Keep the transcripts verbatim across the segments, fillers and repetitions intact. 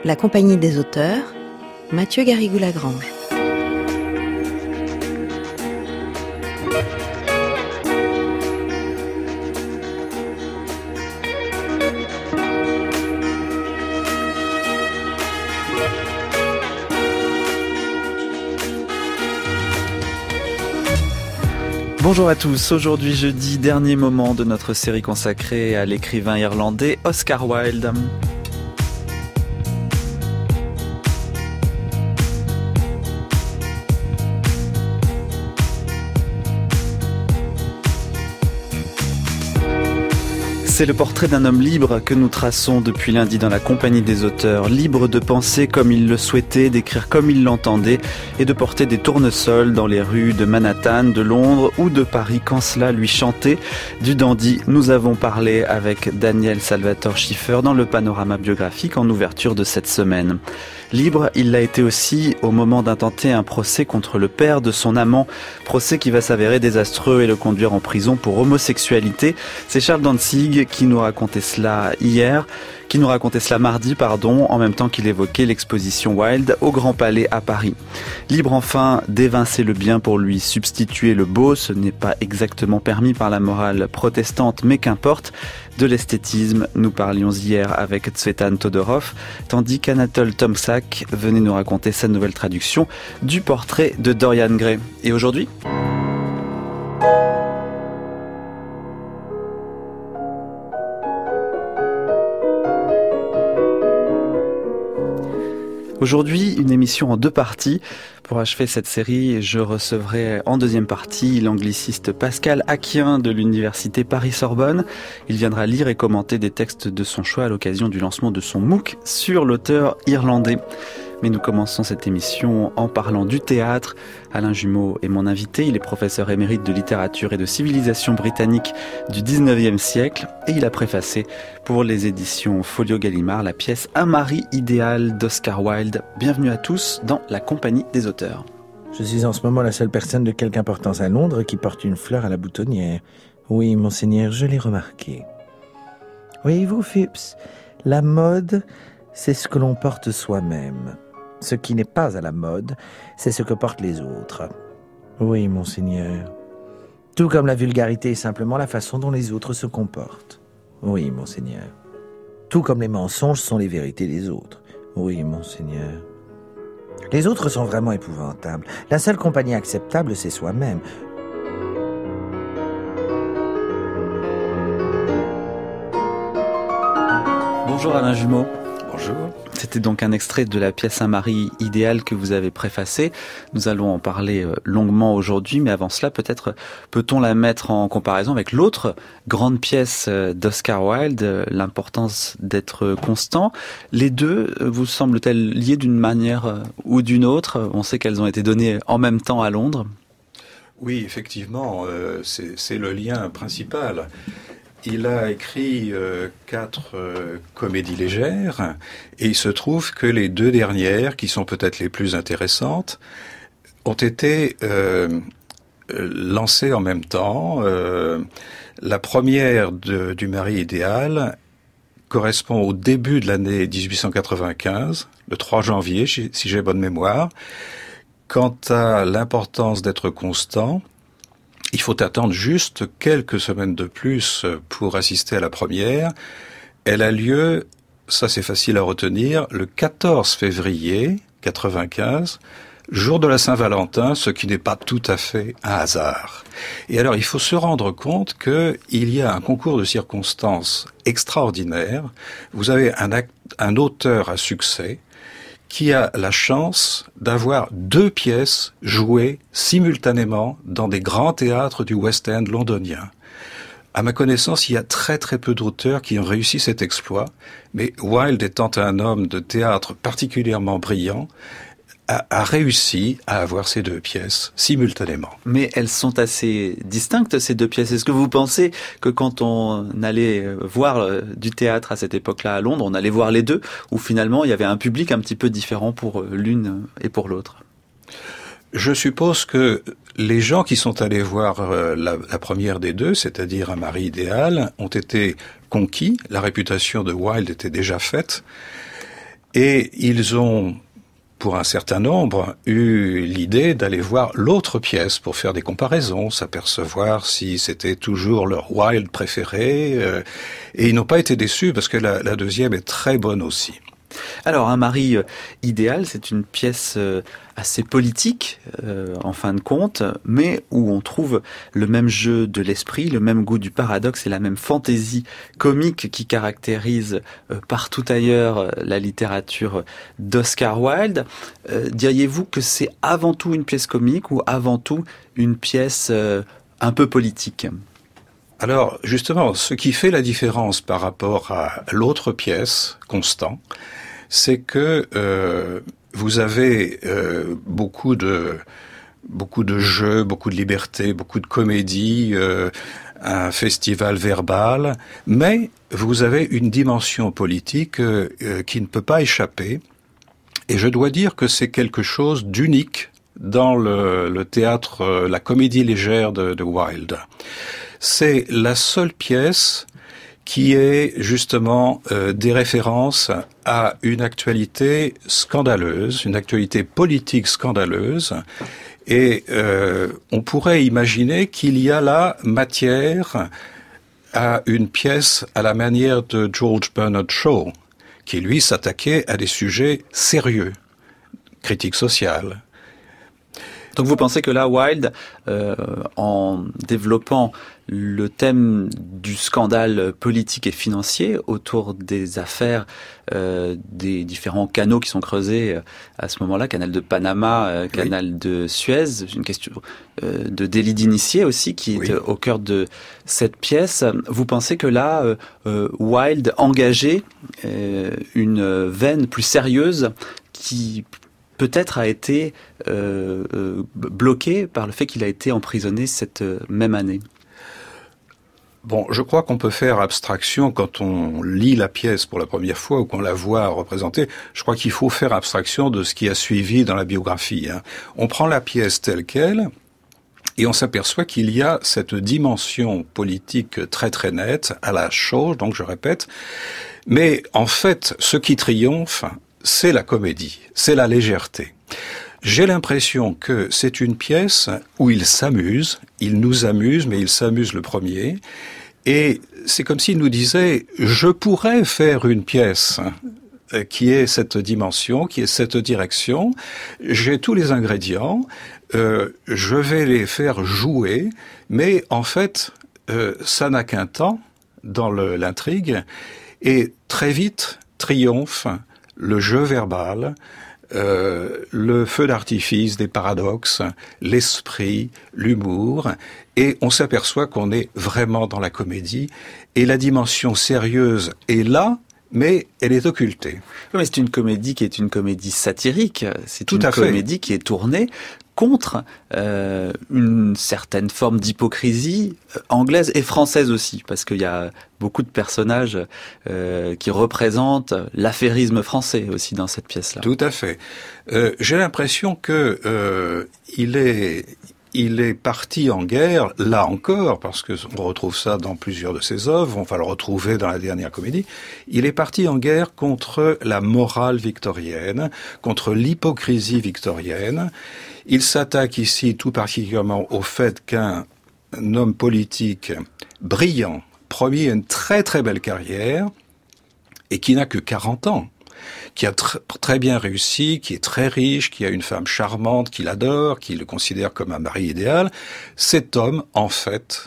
La Compagnie des auteurs, Mathieu Garrigou-Lagrange. Bonjour à tous, aujourd'hui jeudi, dernier moment de notre série consacrée à l'écrivain irlandais Oscar Wilde. C'est le portrait d'un homme libre que nous traçons depuis lundi dans la Compagnie des auteurs, libre de penser comme il le souhaitait, d'écrire comme il l'entendait et de porter des tournesols dans les rues de Manhattan, de Londres ou de Paris quand cela lui chantait. Du dandy, nous avons parlé avec Daniel Salvatore Schiffer dans le panorama biographique en ouverture de cette semaine. Libre, il l'a été aussi au moment d'intenter un procès contre le père de son amant, procès qui va s'avérer désastreux et le conduire en prison pour homosexualité. C'est Charles Dantzig qui nous racontait cela hier, qui nous racontait cela mardi, pardon, en même temps qu'il évoquait l'exposition Wilde au Grand Palais à Paris. Libre enfin d'évincer le bien pour lui substituer le beau, ce n'est pas exactement permis par la morale protestante, mais qu'importe. De l'esthétisme, nous parlions hier avec Tsvetan Todorov, tandis qu'Anatole Tomczak venait nous raconter sa nouvelle traduction du portrait de Dorian Gray. Et aujourd'hui ? Aujourd'hui, une émission en deux parties. Pour achever cette série, je recevrai en deuxième partie l'angliciste Pascal Aquien de l'université Paris-Sorbonne. Il viendra lire et commenter des textes de son choix à l'occasion du lancement de son MOOC sur l'auteur irlandais. Mais nous commençons cette émission en parlant du théâtre. Alain Jumeau est mon invité. Il est professeur émérite de littérature et de civilisation britannique du dix-neuvième siècle et il a préfacé pour les éditions Folio Gallimard la pièce Un mari idéal d'Oscar Wilde. Bienvenue à tous dans la Compagnie des auteurs. Je suis en ce moment la seule personne de quelque importance à Londres qui porte une fleur à la boutonnière. Oui, monseigneur, je l'ai remarqué. Voyez-vous, Phipps, la mode, c'est ce que l'on porte soi-même. Ce qui n'est pas à la mode, c'est ce que portent les autres. Oui, monseigneur. Tout comme la vulgarité est simplement la façon dont les autres se comportent. Oui, monseigneur. Tout comme les mensonges sont les vérités des autres. Oui, monseigneur. Les autres sont vraiment épouvantables. La seule compagnie acceptable, c'est soi-même. Bonjour Alain Jumeau. Bonjour. C'était donc un extrait de la pièce Un mari idéal que vous avez préfacé. Nous allons en parler longuement aujourd'hui, mais avant cela, peut-être peut-on la mettre en comparaison avec l'autre grande pièce d'Oscar Wilde, L'importance d'être constant. Les deux vous semblent-elles liées d'une manière ou d'une autre ? On sait qu'elles ont été données en même temps à Londres. Oui, effectivement, euh, c'est, c'est le lien principal. Il a écrit euh, quatre euh, comédies légères et il se trouve que les deux dernières, qui sont peut-être les plus intéressantes, ont été euh, lancées en même temps. Euh, la première de, du mari idéal correspond au début de l'année dix-huit cent quatre-vingt-quinze, le trois janvier, si j'ai bonne mémoire. Quant à l'importance d'être constant, il faut attendre juste quelques semaines de plus pour assister à la première. Elle a lieu, ça c'est facile à retenir, le quatorze février quatre-vingt-quinze, jour de la Saint-Valentin, ce qui n'est pas tout à fait un hasard. Et alors il faut se rendre compte qu'il y a un concours de circonstances extraordinaire. Vous avez un, act, un auteur à succès qui a la chance d'avoir deux pièces jouées simultanément dans des grands théâtres du West End londonien. À ma connaissance, il y a très très peu d'auteurs qui ont réussi cet exploit, mais Wilde étant un homme de théâtre particulièrement brillant, a, a réussi à avoir ces deux pièces simultanément. Mais elles sont assez distinctes, ces deux pièces. Est-ce que vous pensez que quand on allait voir du théâtre à cette époque-là à Londres, on allait voir les deux, ou finalement il y avait un public un petit peu différent pour l'une et pour l'autre ? Je suppose que les gens qui sont allés voir la, la première des deux, c'est-à-dire Un mari idéal, ont été conquis. La réputation de Wilde était déjà faite. Et ils ont, pour un certain nombre, eu l'idée d'aller voir l'autre pièce pour faire des comparaisons, s'apercevoir si c'était toujours leur Wilde préféré. Euh, et ils n'ont pas été déçus parce que la, la deuxième est très bonne aussi. Alors, Un mari idéal, c'est une pièce assez politique, euh, en fin de compte, mais où on trouve le même jeu de l'esprit, le même goût du paradoxe et la même fantaisie comique qui caractérise euh, partout ailleurs euh, la littérature d'Oscar Wilde. Euh, diriez-vous que c'est avant tout une pièce comique ou avant tout une pièce euh, un peu politique ? Alors, justement, ce qui fait la différence par rapport à l'autre pièce, Constant, c'est que euh, vous avez euh, beaucoup de beaucoup de jeux, beaucoup de liberté, beaucoup de comédie, euh, un festival verbal, mais vous avez une dimension politique euh, euh, qui ne peut pas échapper. Et je dois dire que c'est quelque chose d'unique dans le, le théâtre, euh, la comédie légère de, de Wilde. C'est la seule pièce qui est justement euh, des références à une actualité scandaleuse, une actualité politique scandaleuse, et euh, on pourrait imaginer qu'il y a là matière à une pièce à la manière de George Bernard Shaw, qui lui s'attaquait à des sujets sérieux, critique sociale. Donc vous pensez que là, Wilde, euh, en développant le thème du scandale politique et financier autour des affaires euh, des différents canaux qui sont creusés à ce moment-là, canal de Panama, euh, canal oui. de Suez, une question euh, de délit d'initié aussi qui oui. est au cœur de cette pièce. Vous pensez que là, euh, Wilde engageait euh, une veine plus sérieuse qui peut-être a été euh, euh, bloqué par le fait qu'il a été emprisonné cette euh, même année. Bon, je crois qu'on peut faire abstraction quand on lit la pièce pour la première fois ou qu'on la voit représentée. Je crois qu'il faut faire abstraction de ce qui a suivi dans la biographie. Hein. On prend la pièce telle qu'elle et on s'aperçoit qu'il y a cette dimension politique très très nette à la Shaw, donc je répète. Mais en fait, ce qui triomphe, c'est la comédie, c'est la légèreté. J'ai l'impression que c'est une pièce où il s'amuse, il nous amuse, mais il s'amuse le premier. Et c'est comme s'il nous disait, je pourrais faire une pièce qui ait cette dimension, qui ait cette direction. J'ai tous les ingrédients, euh, je vais les faire jouer, mais en fait, euh, ça n'a qu'un temps dans le, l'intrigue. Et très vite triomphe le jeu verbal, euh, le feu d'artifice des paradoxes, l'esprit, l'humour, et on s'aperçoit qu'on est vraiment dans la comédie, et la dimension sérieuse est là, mais elle est occultée. Mais c'est une comédie qui est une comédie satirique, c'est Tout une comédie fait. qui est tournée contre euh, une certaine forme d'hypocrisie euh, anglaise et française aussi, parce qu'il y a beaucoup de personnages euh, qui représentent l'affairisme français aussi dans cette pièce-là. Tout à fait. Euh, j'ai l'impression que euh, il est il est parti en guerre, là encore, parce que on retrouve ça dans plusieurs de ses œuvres, on va le retrouver dans la dernière comédie, il est parti en guerre contre la morale victorienne, contre l'hypocrisie victorienne. Il s'attaque ici tout particulièrement au fait qu'un homme politique brillant, promis une très très belle carrière, et qui n'a que quarante ans, qui a tr- très bien réussi, qui est très riche, qui a une femme charmante, qu'il adore, qui le considère comme un mari idéal, cet homme, en fait,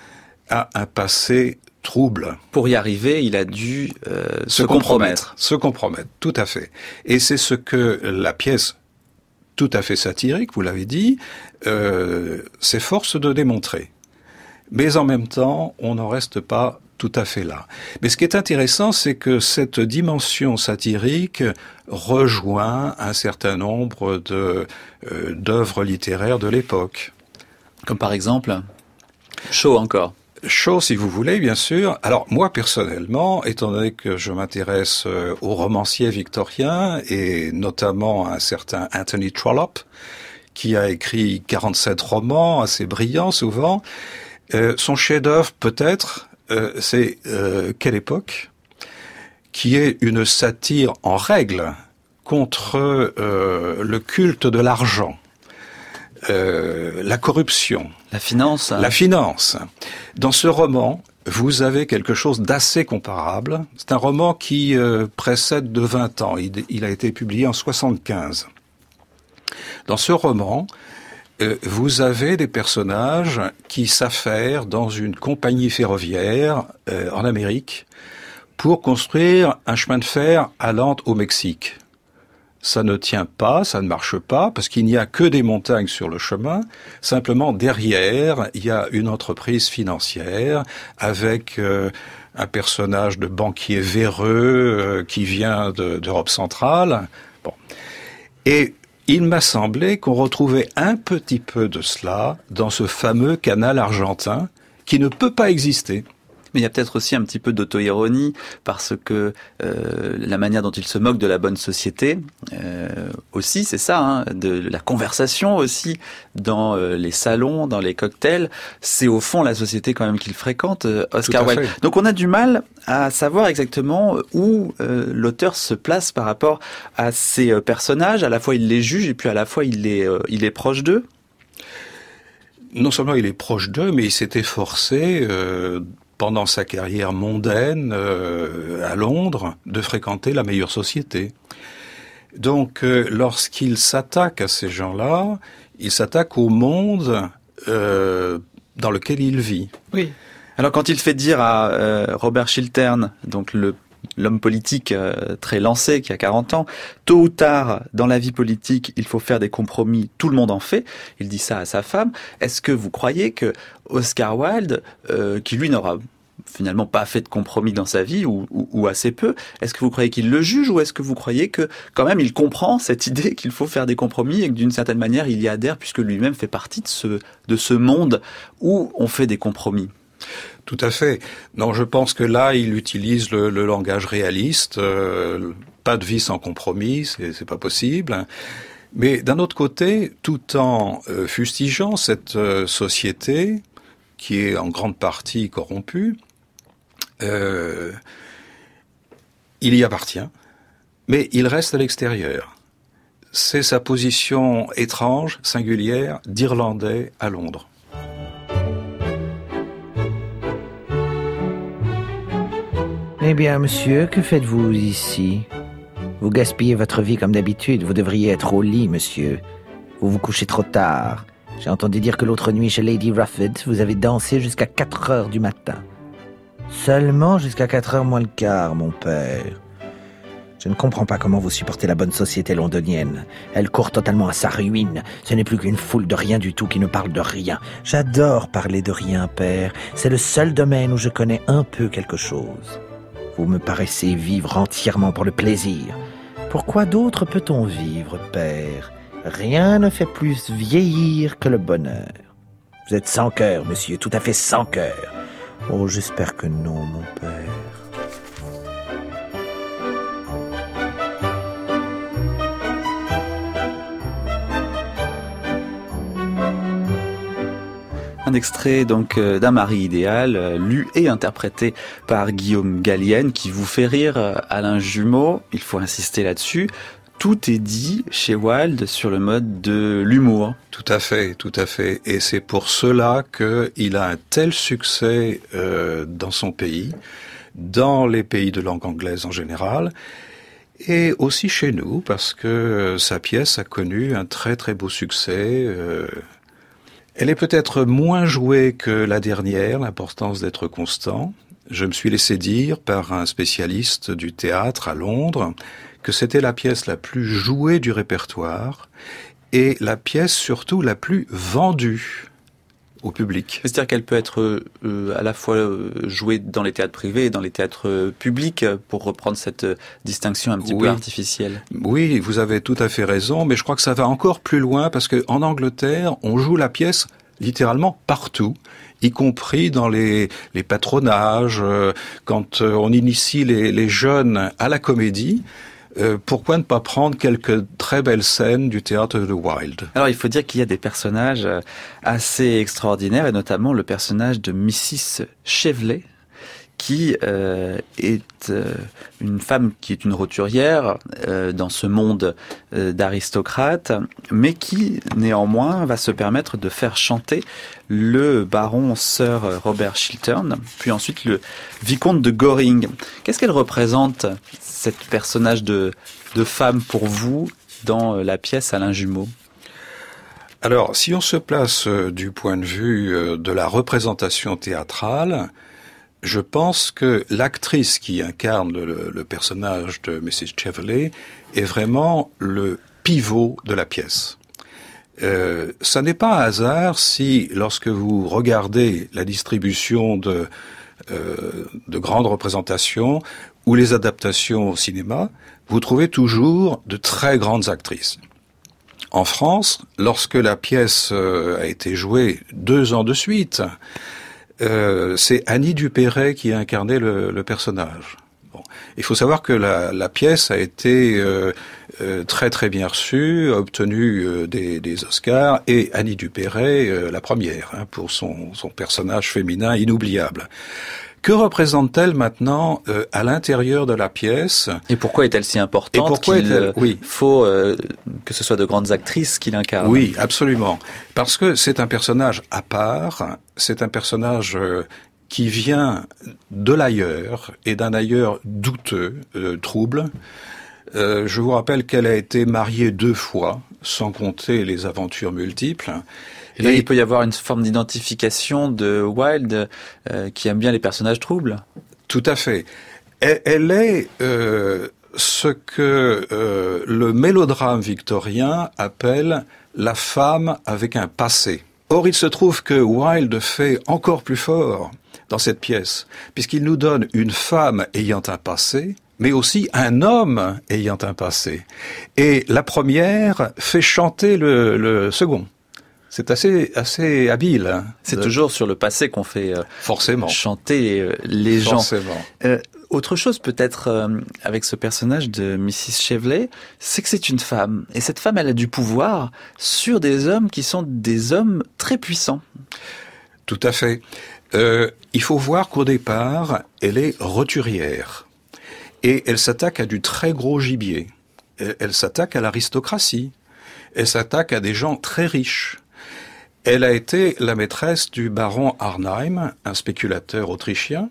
a un passé trouble. Pour y arriver, il a dû euh, se, se compromettre. compromettre. Se compromettre, tout à fait. Et c'est ce que la pièce, tout à fait satirique, vous l'avez dit, euh, s'efforce de démontrer. Mais en même temps, on n'en reste pas tout à fait là. Mais ce qui est intéressant, c'est que cette dimension satirique rejoint un certain nombre de euh, d'œuvres littéraires de l'époque. Comme par exemple Shaw encore. Shaw, si vous voulez, bien sûr. Alors, moi, personnellement, étant donné que je m'intéresse euh, aux romanciers victoriens, et notamment à un certain Anthony Trollope, qui a écrit quarante-sept romans, assez brillants souvent, euh, son chef-d'œuvre, peut-être, Euh, c'est euh, Quelle époque ? qui est une satire en règle contre euh, le culte de l'argent, euh, la corruption. La finance. La finance. Dans ce roman, vous avez quelque chose d'assez comparable. C'est un roman qui euh, précède de vingt ans. Il, il a été publié en soixante-quinze. Dans ce roman, euh, vous avez des personnages qui s'affairent dans une compagnie ferroviaire euh, en Amérique pour construire un chemin de fer allant au Mexique. Ça ne tient pas, ça ne marche pas, parce qu'il n'y a que des montagnes sur le chemin. Simplement, derrière, il y a une entreprise financière avec euh, un personnage de banquier véreux euh, qui vient de, d'Europe centrale. Bon. Et il m'a semblé qu'on retrouvait un petit peu de cela dans ce fameux canal argentin qui ne peut pas exister. Mais il y a peut-être aussi un petit peu d'auto-ironie parce que euh, la manière dont il se moque de la bonne société euh, aussi, c'est ça, hein, de la conversation aussi dans euh, les salons, dans les cocktails, c'est au fond la société quand même qu'il fréquente, euh, Oscar Wilde. Donc on a du mal à savoir exactement où euh, l'auteur se place par rapport à ces euh, personnages. À la fois il les juge et puis à la fois il est, euh, il est proche d'eux. Non seulement il est proche d'eux, mais il s'est efforcé euh, pendant sa carrière mondaine euh, à Londres, de fréquenter la meilleure société. Donc, euh, lorsqu'il s'attaque à ces gens-là, il s'attaque au monde euh, dans lequel il vit. Oui. Alors, quand il fait dire à euh, Robert Chiltern, donc le l'homme politique euh, très lancé qui a quarante ans, tôt ou tard dans la vie politique, il faut faire des compromis, tout le monde en fait. Il dit ça à sa femme. Est-ce que vous croyez que Oscar Wilde, euh, qui lui n'aura finalement pas fait de compromis dans sa vie ou, ou, ou assez peu, est-ce que vous croyez qu'il le juge ou est-ce que vous croyez que quand même il comprend cette idée qu'il faut faire des compromis et que d'une certaine manière il y adhère puisque lui-même fait partie de ce, de ce monde où on fait des compromis? Tout à fait. Non, je pense que là, il utilise le, le langage réaliste. Euh, pas de vie sans compromis, c'est, c'est pas possible. Mais d'un autre côté, tout en euh, fustigeant cette euh, société qui est en grande partie corrompue, euh, il y appartient, mais il reste à l'extérieur. C'est sa position étrange, singulière, d'Irlandais à Londres. Eh bien, monsieur, que faites-vous ici? Vous gaspillez votre vie comme d'habitude. Vous devriez être au lit, monsieur. Vous vous couchez trop tard. J'ai entendu dire que l'autre nuit chez Lady Rufford, vous avez dansé jusqu'à quatre heures du matin. Seulement jusqu'à quatre heures moins le quart, mon père. Je ne comprends pas comment vous supportez la bonne société londonienne. Elle court totalement à sa ruine. Ce n'est plus qu'une foule de rien du tout qui ne parle de rien. J'adore parler de rien, père. C'est le seul domaine où je connais un peu quelque chose. Vous me paraissez vivre entièrement pour le plaisir. Pourquoi d'autre peut-on vivre, père? Rien ne fait plus vieillir que le bonheur. Vous êtes sans cœur, monsieur, tout à fait sans cœur. Oh, j'espère que non, mon père. Un extrait donc euh, d'un mari idéal, euh, lu et interprété par Guillaume Gallienne, qui vous fait rire, euh, Alain Jumeau. Il faut insister là-dessus. Tout est dit chez Wilde sur le mode de l'humour. Tout à fait, tout à fait. Et c'est pour cela qu'il a un tel succès euh, dans son pays, dans les pays de langue anglaise en général, et aussi chez nous, parce que sa pièce a connu un très très beau succès. Euh, Elle est peut-être moins jouée que la dernière, l'importance d'être constant. Je me suis laissé dire par un spécialiste du théâtre à Londres que c'était la pièce la plus jouée du répertoire et la pièce surtout la plus vendue au public. C'est-à-dire qu'elle peut être euh, à la fois euh, jouée dans les théâtres privés et dans les théâtres euh, publics, pour reprendre cette euh, distinction un petit oui. peu artificielle. Oui, vous avez tout à fait raison, mais je crois que ça va encore plus loin parce que en Angleterre, on joue la pièce littéralement partout, y compris dans les, les patronages, euh, quand euh, on initie les, les jeunes à la comédie. Euh, pourquoi ne pas prendre quelques très belles scènes du théâtre de Wilde? Alors, il faut dire qu'il y a des personnages assez extraordinaires, et notamment le personnage de Missus Cheveley, qui euh, est euh, une femme qui est une roturière euh, dans ce monde euh, d'aristocrates, mais qui néanmoins va se permettre de faire chanter le baron Sir Robert Chiltern, puis ensuite le vicomte de Goring. Qu'est-ce qu'elle représente, cette personnage de, de femme pour vous dans la pièce Alain Jumeau ? Alors, si on se place euh, du point de vue euh, de la représentation théâtrale, je pense que l'actrice qui incarne le, le personnage de missus Cheveley est vraiment le pivot de la pièce. Euh, ça n'est pas un hasard si, lorsque vous regardez la distribution de, euh, de grandes représentations ou les adaptations au cinéma, vous trouvez toujours de très grandes actrices. En France, lorsque la pièce euh, a été jouée deux ans de suite, euh, c'est Annie Dupéret qui a incarné le, le personnage. Bon. Il faut savoir que la, la pièce a été euh, euh, très très bien reçue, a obtenu euh, des, des Oscars, et Annie Dupéret euh, la première, hein, pour son, son personnage féminin inoubliable. Que représente-t-elle maintenant euh, à l'intérieur de la pièce ? Et pourquoi est-elle si importante Et pourquoi qu'il est-elle Oui. faut euh, que ce soit de grandes actrices qui l'incarnent ? Oui, absolument. Parce que c'est un personnage à part, c'est un personnage euh, qui vient de l'ailleurs, et d'un ailleurs douteux, euh, trouble. Euh, je vous rappelle qu'elle a été mariée deux fois, sans compter les aventures multiples. Et là, Et il peut y avoir une forme d'identification de Wilde euh, qui aime bien les personnages troubles. Tout à fait. Elle, elle est euh, ce que euh, le mélodrame victorien appelle la femme avec un passé. Or, il se trouve que Wilde fait encore plus fort dans cette pièce, puisqu'il nous donne une femme ayant un passé, mais aussi un homme ayant un passé. Et la première fait chanter le, le second. C'est assez assez habile. Hein, C'est de... toujours sur le passé qu'on fait euh, Forcément. chanter euh, les gens. Forcément. Euh, autre chose peut-être euh, avec ce personnage de missus Cheveley, c'est que c'est une femme. Et cette femme, elle a du pouvoir sur des hommes qui sont des hommes très puissants. Tout à fait. Euh, il faut voir qu'au départ, elle est roturière. Et elle s'attaque à du très gros gibier. Elle, elle s'attaque à l'aristocratie. Elle s'attaque à des gens très riches. Elle a été la maîtresse du baron Arnheim, un spéculateur autrichien.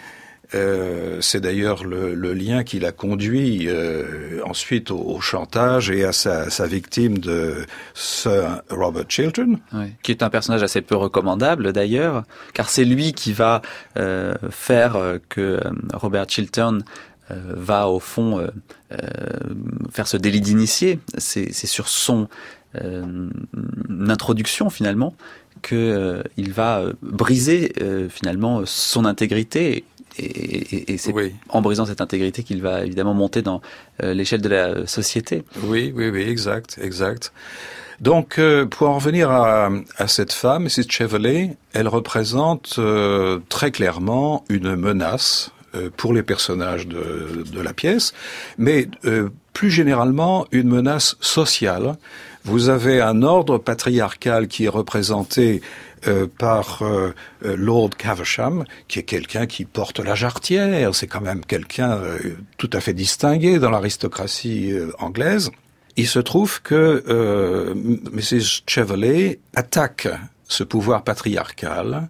Euh, c'est d'ailleurs le, le lien qui l'a conduit euh, ensuite au, au chantage et à sa, sa victime de Sir Robert Chiltern. Oui. Qui est un personnage assez peu recommandable d'ailleurs, car c'est lui qui va euh, faire que Robert Chiltern euh, va au fond euh, euh, faire ce délit d'initié. C'est, c'est sur son euh, introduction finalement que euh, il va briser euh, finalement son intégrité. Et, et, et c'est oui. en brisant cette intégrité qu'il va évidemment monter dans euh, l'échelle de la société. Oui, oui, oui, exact, exact. Donc, euh, pour en revenir à, à cette femme, missus Cheveley, elle représente euh, très clairement une menace euh, pour les personnages de, de la pièce, mais euh, plus généralement une menace sociale. Vous avez un ordre patriarcal qui est représenté Euh, par euh, Lord Caversham, qui est quelqu'un qui porte la jarretière. C'est quand même quelqu'un euh, tout à fait distingué dans l'aristocratie euh, anglaise. Il se trouve que euh, missus Cheveley attaque ce pouvoir patriarcal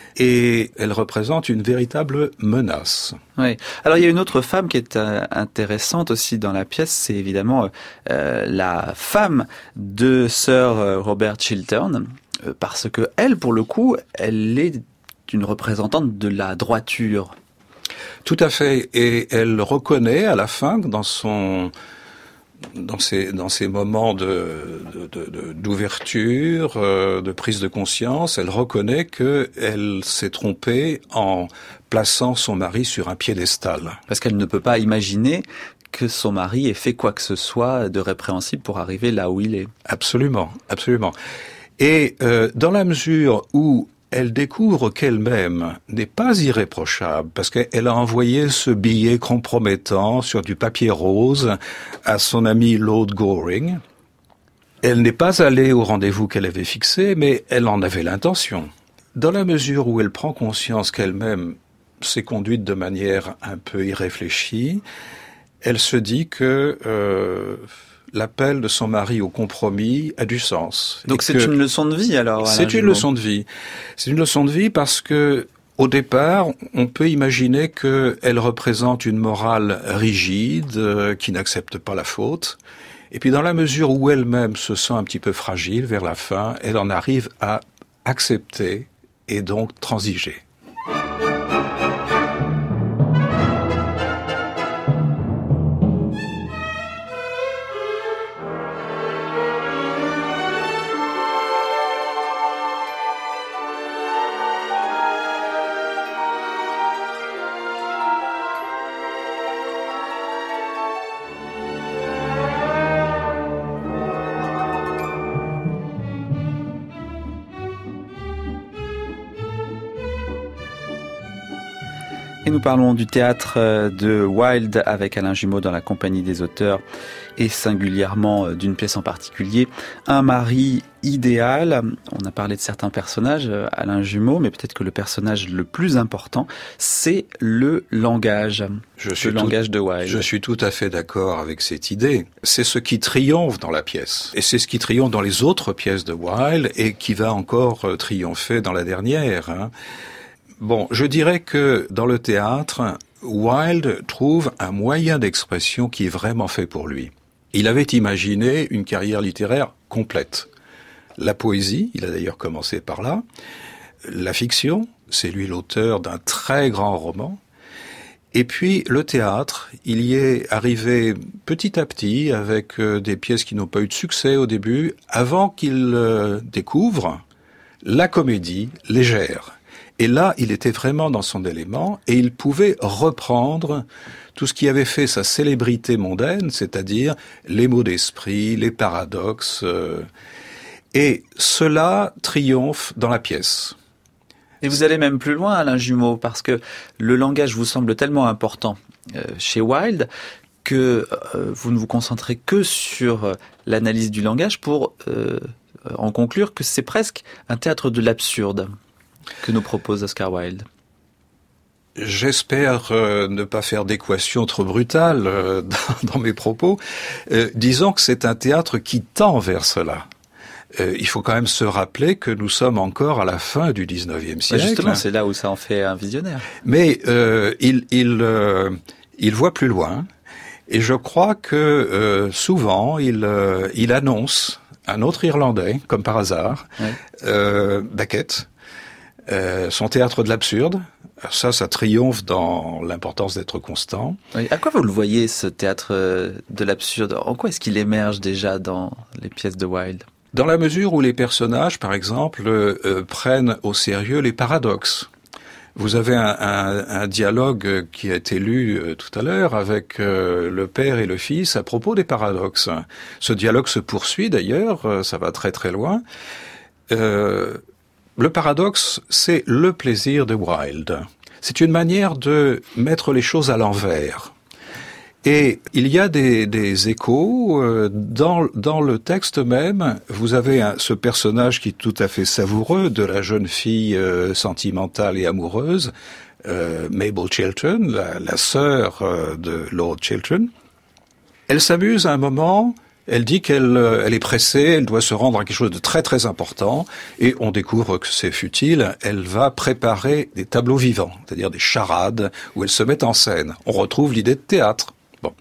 et elle représente une véritable menace. Oui. Alors il y a une autre femme qui est euh, intéressante aussi dans la pièce, c'est évidemment euh, la femme de Sir Robert Chiltern. Parce que elle, pour le coup, elle est une représentante de la droiture. Tout à fait. Et elle reconnaît à la fin, dans son, dans ses, dans ses moments de, de, de, d'ouverture, euh, de prise de conscience, elle reconnaît que elle s'est trompée en plaçant son mari sur un piédestal. Parce qu'elle ne peut pas imaginer que son mari ait fait quoi que ce soit de répréhensible pour arriver là où il est. Absolument, absolument. Et euh, dans la mesure où elle découvre qu'elle-même n'est pas irréprochable, parce qu'elle a envoyé ce billet compromettant sur du papier rose à son ami Lord Goring, elle n'est pas allée au rendez-vous qu'elle avait fixé, mais elle en avait l'intention. Dans la mesure où elle prend conscience qu'elle-même s'est conduite de manière un peu irréfléchie. Elle se dit que euh, l'appel de son mari au compromis a du sens. Donc c'est une leçon de vie alors? C'est une leçon de vie. C'est une leçon de vie parce que au départ, on peut imaginer qu'elle représente une morale rigide, euh, qui n'accepte pas la faute. Et puis dans la mesure où elle-même se sent un petit peu fragile vers la fin, elle en arrive à accepter et donc transiger. Et nous parlons du théâtre de Wilde avec Alain Jumeau dans la compagnie des auteurs et singulièrement d'une pièce en particulier, Un mari idéal. On a parlé de certains personnages, Alain Jumeau, mais peut-être que le personnage le plus important, c'est le langage. Je suis le tout, langage de Wilde. Je suis tout à fait d'accord avec cette idée. C'est ce qui triomphe dans la pièce. Et c'est ce qui triomphe dans les autres pièces de Wilde et qui va encore triompher dans la dernière, hein. Bon, je dirais que dans le théâtre, Wilde trouve un moyen d'expression qui est vraiment fait pour lui. Il avait imaginé une carrière littéraire complète. La poésie, il a d'ailleurs commencé par là. La fiction, c'est lui l'auteur d'un très grand roman. Et puis le théâtre, il y est arrivé petit à petit avec des pièces qui n'ont pas eu de succès au début, avant qu'il découvre la comédie légère. Et là, il était vraiment dans son élément et il pouvait reprendre tout ce qui avait fait sa célébrité mondaine, c'est-à-dire les mots d'esprit, les paradoxes. Euh, et cela triomphe dans la pièce. Et vous allez même plus loin, Alain Jumeau, parce que le langage vous semble tellement important euh, chez Wilde que euh, vous ne vous concentrez que sur euh, l'analyse du langage pour euh, en conclure que c'est presque un théâtre de l'absurde que nous propose Oscar Wilde. J'espère euh, ne pas faire d'équation trop brutale euh, dans, dans mes propos. Euh, disons que c'est un théâtre qui tend vers cela. Euh, il faut quand même se rappeler que nous sommes encore à la fin du dix-neuvième siècle. Justement, c'est là où ça en fait un visionnaire. Mais euh, il, il, euh, il voit plus loin. Et je crois que euh, souvent, il, euh, il annonce un autre Irlandais, comme par hasard, ouais. euh, Beckett, Euh, son théâtre de l'absurde. Ça, ça triomphe dans l'importance d'être constant. Oui. À quoi vous le voyez, ce théâtre de l'absurde? En quoi est-ce qu'il émerge déjà dans les pièces de Wilde? Dans la mesure où les personnages, par exemple, euh, prennent au sérieux les paradoxes. Vous avez un, un, un dialogue qui a été lu euh, tout à l'heure avec euh, le père et le fils à propos des paradoxes. Ce dialogue se poursuit d'ailleurs, euh, ça va très très loin. Euh, Le paradoxe, c'est le plaisir de Wilde. C'est une manière de mettre les choses à l'envers. Et il y a des, des échos euh, dans, dans le texte même. Vous avez un, ce personnage qui est tout à fait savoureux de la jeune fille euh, sentimentale et amoureuse, euh, Mabel Chiltern, la, la sœur euh, de Lord Chiltern. Elle s'amuse à un moment. Elle dit qu'elle elle est pressée, elle doit se rendre à quelque chose de très très important, et on découvre que c'est futile. Elle va préparer des tableaux vivants, c'est-à-dire des charades où elle se met en scène. On retrouve l'idée de théâtre. Bon.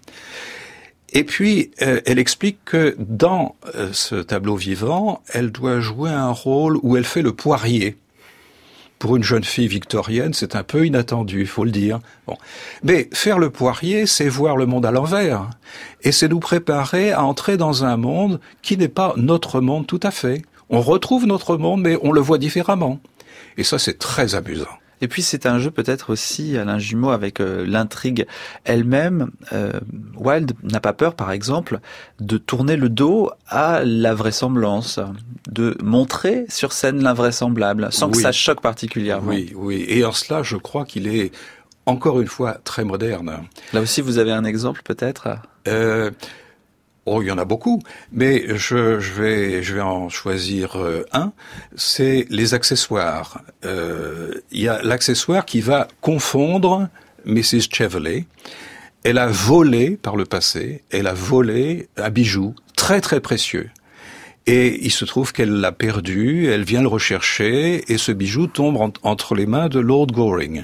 Et puis, euh, elle explique que dans euh, ce tableau vivant, elle doit jouer un rôle où elle fait le poirier. Pour une jeune fille victorienne, c'est un peu inattendu, il faut le dire. Bon. Mais faire le poirier, c'est voir le monde à l'envers. Et c'est nous préparer à entrer dans un monde qui n'est pas notre monde tout à fait. On retrouve notre monde, mais on le voit différemment. Et ça, c'est très amusant. Et puis c'est un jeu peut-être aussi, Alain Jumeau, avec euh, l'intrigue elle-même. Euh, Wilde n'a pas peur, par exemple, de tourner le dos à la vraisemblance, de montrer sur scène l'invraisemblable, sans oui. que ça choque particulièrement. Oui, oui. Et en cela, je crois qu'il est, encore une fois, très moderne. Là aussi, vous avez un exemple peut-être ? euh, Oh, il y en a beaucoup, mais je, je vais, je vais en choisir euh, un. C'est les accessoires. Euh, il y a l'accessoire qui va confondre missus Cheveley. Elle a volé par le passé. Elle a volé un bijou très très précieux. Et il se trouve qu'elle l'a perdu. Elle vient le rechercher et ce bijou tombe en, entre les mains de Lord Goring.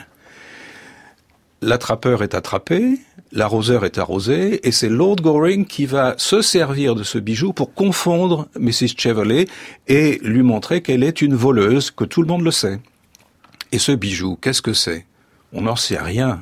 L'attrapeur est attrapé, l'arroseur est arrosé, et c'est Lord Goring qui va se servir de ce bijou pour confondre missus Cheveley et lui montrer qu'elle est une voleuse, que tout le monde le sait. Et ce bijou, qu'est-ce que c'est? On n'en sait rien.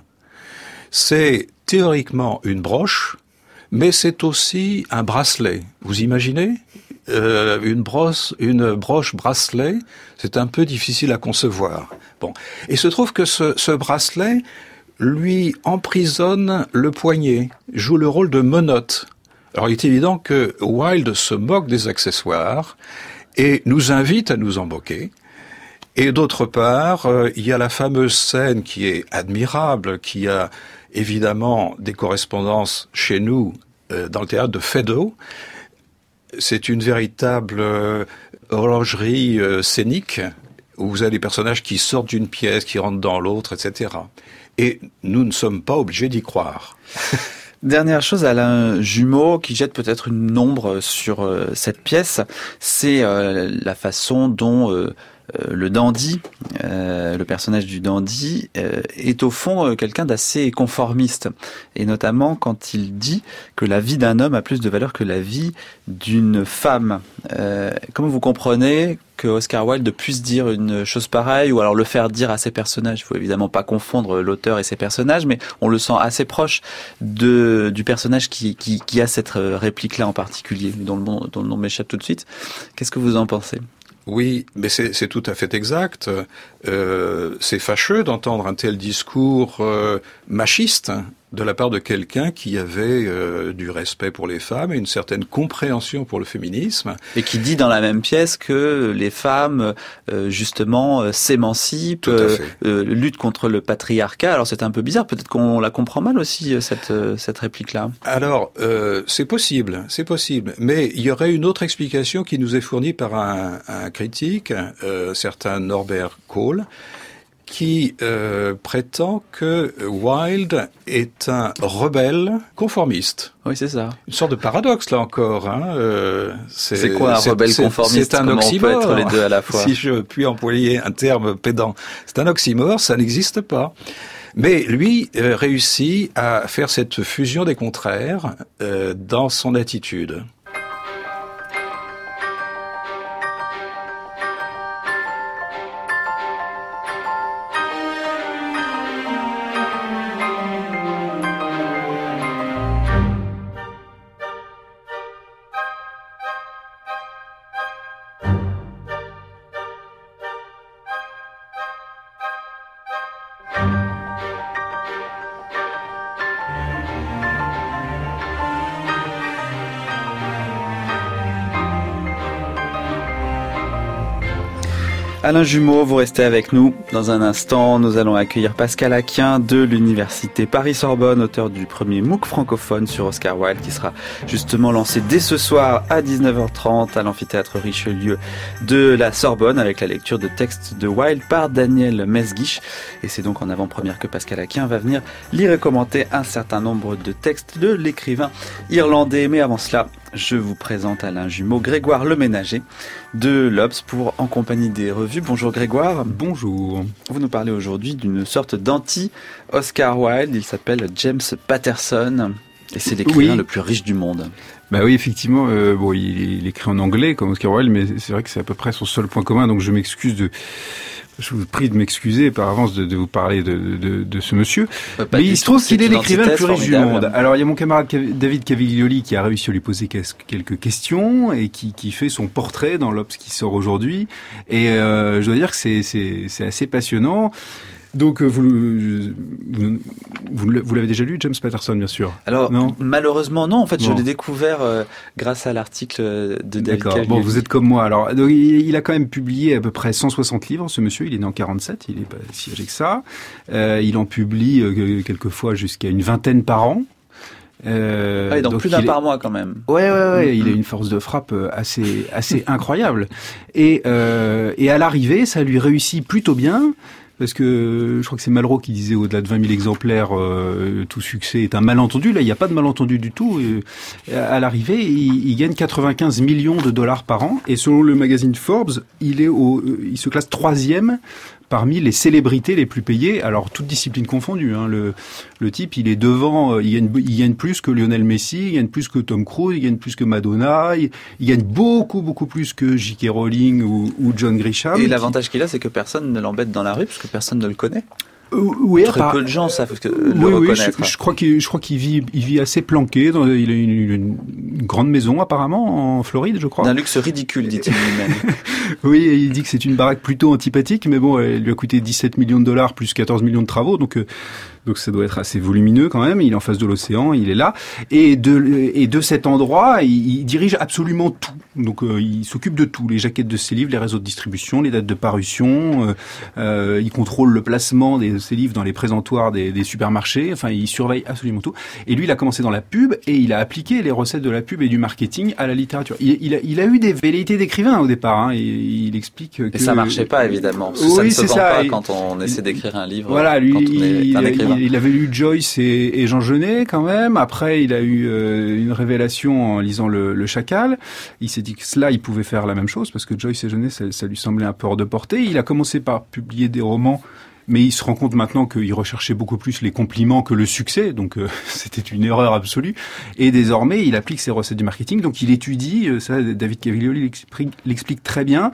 C'est théoriquement une broche, mais c'est aussi un bracelet. Vous imaginez? Euh, une brosse, une broche bracelet, c'est un peu difficile à concevoir. Bon, et il se trouve que ce, ce bracelet lui emprisonne le poignet, joue le rôle de menotte. Alors il est évident que Wilde se moque des accessoires et nous invite à nous en moquer. Et d'autre part, euh, il y a la fameuse scène qui est admirable, qui a évidemment des correspondances chez nous euh, dans le théâtre de Feydeau. C'est une véritable euh, horlogerie euh, scénique où vous avez des personnages qui sortent d'une pièce, qui rentrent dans l'autre, et cetera. Et nous ne sommes pas obligés d'y croire. Dernière chose, Alain Jumeau, qui jette peut-être une ombre sur euh, cette pièce, c'est euh, la façon dont euh, euh, le dandy, euh, le personnage du dandy, euh, est au fond euh, quelqu'un d'assez conformiste. Et notamment quand il dit que la vie d'un homme a plus de valeur que la vie d'une femme. Euh, comment vous comprenez que Oscar Wilde puisse dire une chose pareille, ou alors le faire dire à ses personnages? Il faut évidemment pas confondre l'auteur et ses personnages, mais on le sent assez proche de du personnage qui, qui, qui a cette réplique-là en particulier, dont le nom, dont le nom m'échappe tout de suite. Qu'est-ce que vous en pensez? Oui, mais c'est, c'est tout à fait exact. Euh, c'est fâcheux d'entendre un tel discours euh, machiste de la part de quelqu'un qui avait euh, du respect pour les femmes et une certaine compréhension pour le féminisme. Et qui dit dans la même pièce que les femmes, euh, justement, euh, s'émancipent, euh, euh, luttent contre le patriarcat. Alors c'est un peu bizarre, peut-être qu'on la comprend mal aussi, cette, euh, cette réplique-là. Alors, euh, c'est possible, c'est possible. Mais il y aurait une autre explication qui nous est fournie par un, un critique, euh, certain Norbert Kohl, qui euh, prétend que Wilde est un rebelle conformiste. Oui, c'est ça. Une sorte de paradoxe, là encore. Hein. Euh, c'est, c'est quoi un c'est, rebelle c'est, conformiste? C'est un Comment oxymore. On peut être les deux à la fois. Si je puis employer un terme pédant. C'est un oxymore, ça n'existe pas. Mais lui euh, réussit à faire cette fusion des contraires euh, dans son attitude. Alain Jumeau, vous restez avec nous. Dans un instant, nous allons accueillir Pascal Aquin de l'Université Paris-Sorbonne, auteur du premier MOOC francophone sur Oscar Wilde, qui sera justement lancé dès ce soir à dix-neuf heures trente à l'amphithéâtre Richelieu de la Sorbonne, avec la lecture de textes de Wilde par Daniel Mesguich. Et c'est donc en avant-première que Pascal Aquin va venir lire et commenter un certain nombre de textes de l'écrivain irlandais. Mais avant cela, je vous présente Alain Jumeau, Grégoire Leménager de l'Obs pour En compagnie des revues. Bonjour Grégoire. Bonjour. Vous nous parlez aujourd'hui d'une sorte d'anti-Oscar Wilde. Il s'appelle James Patterson et c'est l'écrivain oui. le plus riche du monde. Bah oui, effectivement, euh, bon, il, il écrit en anglais comme Oscar Wilde, mais c'est vrai que c'est à peu près son seul point commun, donc je m'excuse de... Je vous prie de m'excuser par avance de, de vous parler de, de, de ce monsieur. Bah, mais il se trouve qu'il est l'écrivain le plus riche du monde. Hein. Alors il y a mon camarade David Caviglioli qui a réussi à lui poser quelques questions et qui, qui fait son portrait dans l'Obs qui sort aujourd'hui. Et euh, je dois dire que c'est, c'est, c'est assez passionnant. Donc vous, vous, vous, vous l'avez déjà lu, James Patterson, bien sûr? Alors non malheureusement non. En fait, bon. je l'ai découvert euh, grâce à l'article de David D'accord. Caviglioli. Bon, vous êtes comme moi. Alors, donc, il, il a quand même publié à peu près cent soixante livres. Ce monsieur, il est né en quarante-sept. Il est pas si âgé que ça. Euh, il en publie euh, quelquefois jusqu'à une vingtaine par an. Euh, ah, et donc, donc plus d'un par mois quand même. Ouais, ouais, ouais. Mmh. Il a une force de frappe assez, assez incroyable. Et, euh, et à l'arrivée, ça lui réussit plutôt bien. Parce que je crois que c'est Malraux qui disait au-delà de vingt mille exemplaires, euh, tout succès est un malentendu. Là, il n'y a pas de malentendu du tout. Et à l'arrivée, il, il gagne quatre-vingt-quinze millions de dollars par an. Et selon le magazine Forbes, il est au, il se classe troisième parmi les célébrités les plus payées, alors toutes disciplines confondues. Hein. Le, le type, il est devant, il gagne, il gagne plus que Lionel Messi, il gagne plus que Tom Cruise, il gagne plus que Madonna, il, il gagne beaucoup, beaucoup plus que J K Rowling ou, ou John Grisham. Et l'avantage qu'il a, c'est que personne ne l'embête dans la rue, parce que personne ne le connaît. Oui, très part... peu de gens savent que le oui, reconnaître. Oui, je, je crois qu'il, je crois qu'il vit, il vit assez planqué. Dans, il a une, une, une grande maison apparemment en Floride, je crois. D'un luxe ridicule, dit-il lui-même. Oui, il dit que c'est une baraque plutôt antipathique, mais bon, elle lui a coûté dix-sept millions de dollars plus quatorze millions de travaux, donc. Euh, Donc ça doit être assez volumineux quand même. Il est en face de l'océan, il est là. Et de, et de cet endroit, il, il dirige absolument tout. Donc euh, il s'occupe de tout. Les jaquettes de ses livres, les réseaux de distribution, les dates de parution. Euh, euh, il contrôle le placement de ses livres dans les présentoirs des, des supermarchés. Enfin, il surveille absolument tout. Et lui, il a commencé dans la pub et il a appliqué les recettes de la pub et du marketing à la littérature. Il, il, a, il a eu des velléités d'écrivain au départ. Hein, et il explique que... Et ça marchait pas, évidemment. Parce que oui, ça ne se vend ça. pas et... quand on essaie d'écrire un livre. Voilà, lui, quand on est il, un écrivain. Il, il avait lu Joyce et, et Jean Genet quand même. Après, il a eu euh, une révélation en lisant le, le Chacal. Il s'est dit que cela, il pouvait faire la même chose parce que Joyce et Genet, ça, ça lui semblait un peu hors de portée. Il a commencé par publier des romans, mais il se rend compte maintenant qu'il recherchait beaucoup plus les compliments que le succès. Donc, euh, c'était une erreur absolue. Et désormais, il applique ses recettes du marketing. Donc, il étudie. Euh, ça, David Caviglioli l'explique, l'explique très bien.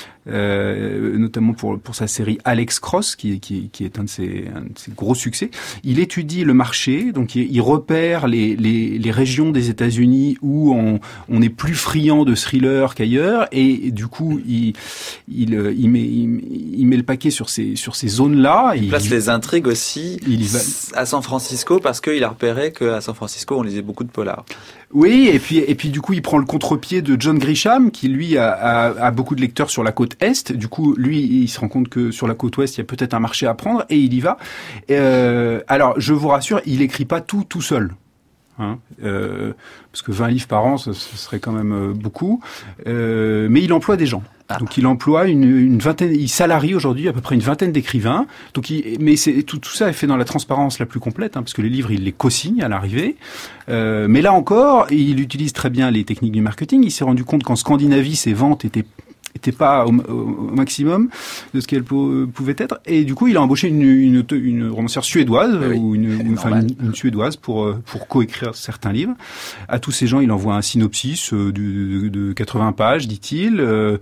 Euh, notamment pour pour sa série Alex Cross, qui, qui, qui est un de, ses, un de ses gros succès. Il étudie le marché, donc il, il repère les, les, les régions des États-Unis où on, on est plus friand de thrillers qu'ailleurs, et, et du coup il, il, il, met, il, il met le paquet sur ces, sur ces zones-là. Il, il place les intrigues aussi il y va. à San Francisco, parce qu'il a repéré qu'à San Francisco on lisait beaucoup de polars. Oui, et puis et puis du coup il prend le contre-pied de John Grisham, qui lui a, a, a beaucoup de lecteurs sur la côte est. Du coup, lui, il se rend compte que sur la côte ouest, il y a peut-être un marché à prendre, et il y va. Euh, alors, je vous rassure, il écrit pas tout tout seul. Hein, euh, parce que vingt livres par an, ce, ce serait quand même beaucoup. Euh, mais il emploie des gens. Ah. Donc il emploie une, une vingtaine, il salarie aujourd'hui à peu près une vingtaine d'écrivains. Donc il, mais c'est tout, tout ça est fait dans la transparence la plus complète, hein, parce que les livres il les co-signe à l'arrivée. Euh, mais là encore, il utilise très bien les techniques du marketing. Il s'est rendu compte qu'en Scandinavie, ses ventes étaient était pas au, au maximum de ce qu'elle pou, pouvait être, et du coup il a embauché une, une, une romancière suédoise oui, ou une, une, enfin, une, une suédoise pour pour coécrire certains livres. À tous ces gens il envoie un synopsis de, de, de quatre-vingts pages, dit-il, euh,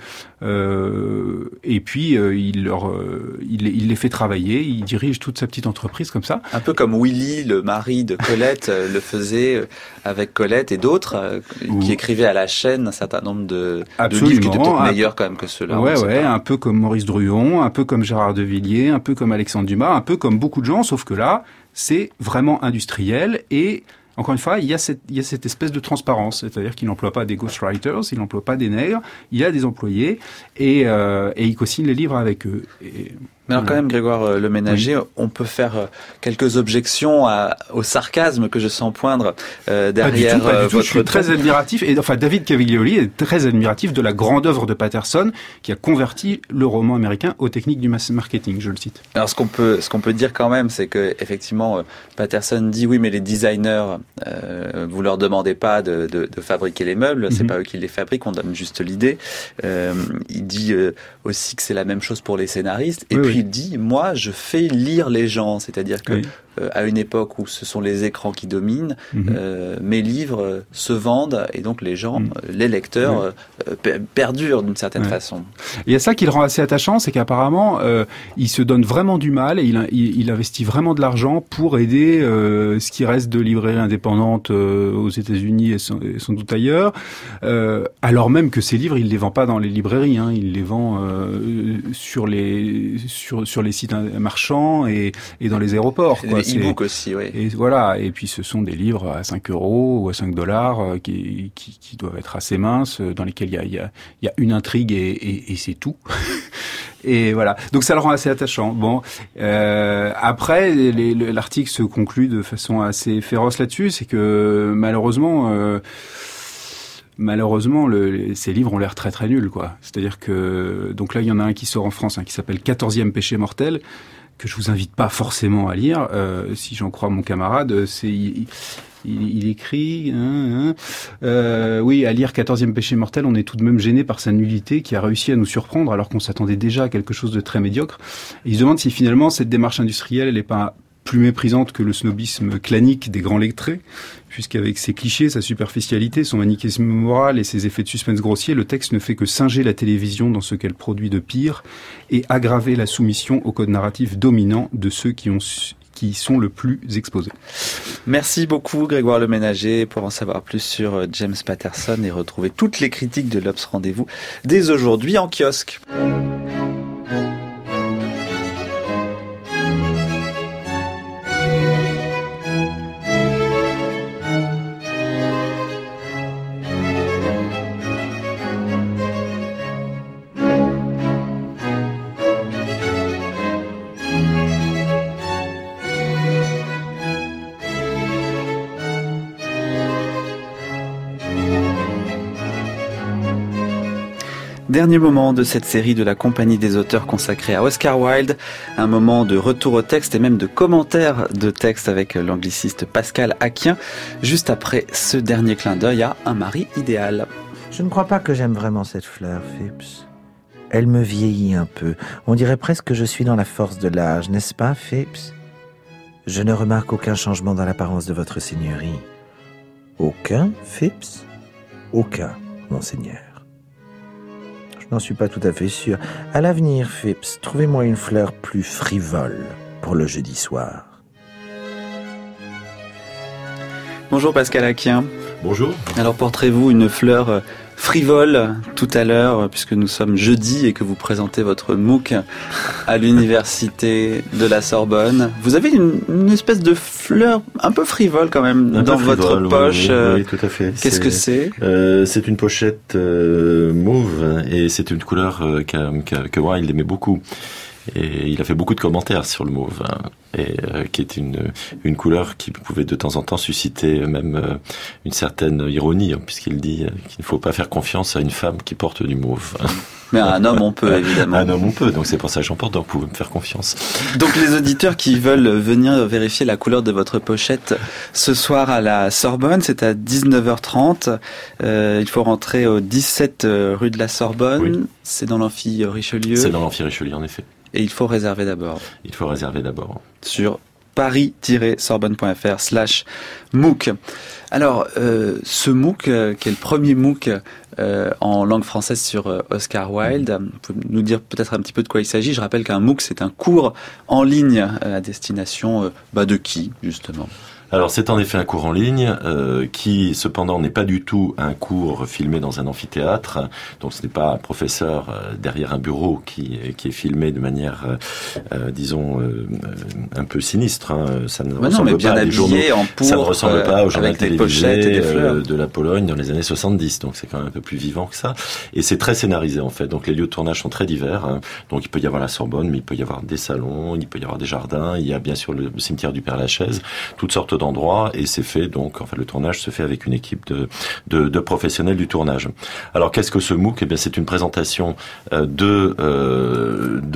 euh, et puis euh, il leur euh, il, il les fait travailler, il dirige toute sa petite entreprise comme ça. Un peu comme Willy, le mari de Colette, le faisait avec Colette et d'autres euh, qui écrivaient à la chaîne un certain nombre de, de livres qui étaient peut-être meilleurs quand même que ceux-là. Ouais, ouais, pas. Un peu comme Maurice Druon, un peu comme Gérard de Villiers, un peu comme Alexandre Dumas, un peu comme beaucoup de gens, sauf que là, c'est vraiment industriel et encore une fois, il y a cette, il y a cette espèce de transparence, c'est-à-dire qu'il n'emploie pas des ghostwriters, il n'emploie pas des nègres, il y a des employés et, euh, et il co-signe les livres avec eux. Et, mais alors quand même, Grégoire Le Ménager, oui. on peut faire quelques objections à, au sarcasme que je sens poindre euh, derrière pas du tout, pas du tout. votre... Je suis très admiratif, et enfin David Caviglioli est très admiratif de la grande œuvre de Patterson qui a converti le roman américain aux techniques du mass marketing, je le cite. Alors ce qu'on peut, ce qu'on peut dire quand même, c'est que effectivement Patterson dit oui, mais les designers, euh, vous leur demandez pas de, de, de fabriquer les meubles, mm-hmm. c'est pas eux qui les fabriquent, on donne juste l'idée. Euh, il dit euh, aussi que c'est la même chose pour les scénaristes, et oui, puis oui. il dit, moi, je fais lire les gens, c'est-à-dire que oui. euh, à une époque où ce sont les écrans qui dominent, mm-hmm. euh, mes livres euh, se vendent et donc les gens, mm. euh, les lecteurs, oui. euh, perdurent d'une certaine oui. façon. Il y a ça qui le rend assez attachant, c'est qu'apparemment, euh, il se donne vraiment du mal et il, il, il investit vraiment de l'argent pour aider euh, ce qui reste de librairies indépendantes euh, aux États-Unis et sans, et sans doute ailleurs, euh, alors même que ces livres, il les vend pas dans les librairies, hein, il les vend euh, sur les sur sur les sites marchands et, et dans les aéroports. Quoi. Les e-books aussi, oui. Et voilà. Et puis ce sont des livres à cinq euros ou à cinq dollars euh, qui, qui qui doivent être assez minces, dans lesquels il y a il y a il y a une intrigue et, et, et c'est tout. Et voilà. Donc ça le rend assez attachant. Bon, euh, après, les, les, l'article se conclut de façon assez féroce là-dessus, c'est que malheureusement, euh, malheureusement, le, ces livres ont l'air très très nuls, quoi. C'est-à-dire que donc là, il y en a un qui sort en France, hein, qui s'appelle quatorzième péché mortel, que je vous invite pas forcément à lire, euh, si j'en crois mon camarade. C'est il, il, il écrit, hein, hein, euh, oui, à lire quatorzième péché mortel, on est tout de même gêné par sa nullité qui a réussi à nous surprendre alors qu'on s'attendait déjà à quelque chose de très médiocre. Et il se demande si finalement cette démarche industrielle, elle n'est pas plus méprisante que le snobisme clanique des grands lettrés, puisqu'avec ses clichés, sa superficialité, son manichéisme moral et ses effets de suspense grossiers, le texte ne fait que singer la télévision dans ce qu'elle produit de pire et aggraver la soumission au code narratif dominant de ceux qui ont qui sont le plus exposés. Merci beaucoup Grégoire Le Ménager. Pour en savoir plus sur James Patterson et retrouver toutes les critiques de l'Obs Rendez-vous dès aujourd'hui en kiosque. Dernier moment de cette série de la Compagnie des auteurs consacrée à Oscar Wilde, un moment de retour au texte et même de commentaires de texte avec l'angliciste Pascal Aquien, juste après ce dernier clin d'œil à Un mari idéal. Je ne crois pas que j'aime vraiment cette fleur, Phipps. Elle me vieillit un peu. On dirait presque que je suis dans la force de l'âge, n'est-ce pas, Phipps? Je ne remarque aucun changement dans l'apparence de votre seigneurie. Aucun, Phipps? Aucun, monseigneur. Je n'en suis pas tout à fait sûr. À l'avenir, Phipps, trouvez-moi une fleur plus frivole pour le jeudi soir. Bonjour Pascal Aquien. Bonjour. Alors porterez-vous une fleur frivole tout à l'heure, puisque nous sommes jeudi et que vous présentez votre MOOC à l'université de la Sorbonne. Vous avez une, une espèce de fleur un peu frivole quand même un dans frivole, votre poche. Oui, oui, oui, tout à fait. Qu'est-ce c'est, que c'est euh, C'est une pochette euh, mauve et c'est une couleur euh, qu'a, qu'a, que Wilde aimait beaucoup. Et il a fait beaucoup de commentaires sur le mauve, hein, et euh, qui est une une couleur qui pouvait de temps en temps susciter même euh, une certaine ironie, hein, puisqu'il dit euh, qu'il ne faut pas faire confiance à une femme qui porte du mauve. Mais à un homme on peut évidemment. Un homme on peut, donc c'est pour ça que j'en porte, donc vous pouvez me faire confiance. Donc les auditeurs qui veulent venir vérifier la couleur de votre pochette ce soir à la Sorbonne, c'est à dix-neuf heures trente. Euh, il faut rentrer au dix-sept rue de la Sorbonne. Oui. C'est dans l'amphi Richelieu. C'est dans l'amphi Richelieu en effet. Et il faut réserver d'abord. Il faut réserver d'abord. Sur paris-sorbonne.fr slash MOOC. Alors, euh, ce MOOC, euh, qui est le premier MOOC euh, en langue française sur euh, Oscar Wilde, vous pouvez nous dire peut-être un petit peu de quoi il s'agit. Je rappelle qu'un MOOC, c'est un cours en ligne à destination euh, bah, de qui, justement ? Alors c'est en effet un cours en ligne euh, qui cependant n'est pas du tout un cours filmé dans un amphithéâtre, donc ce n'est pas un professeur euh, derrière un bureau qui, qui est filmé de manière, euh, disons, euh, un peu sinistre. Hein. Ça ne bah ressemble non, mais bien pas à des journaux. En pourpre, ça ne ressemble pas au journal télévisé euh, de la Pologne dans les années soixante-dix, donc c'est quand même un peu plus vivant que ça. Et c'est très scénarisé en fait, donc les lieux de tournage sont très divers. Hein. Donc il peut y avoir la Sorbonne, mais il peut y avoir des salons, il peut y avoir des jardins, il y a bien sûr le cimetière du Père-Lachaise, toutes sortes d'endroits, et c'est fait donc, enfin le tournage se fait avec une équipe de, de, de professionnels du tournage. Alors qu'est-ce que ce MOOC ? Eh bien c'est une présentation euh, de, euh, de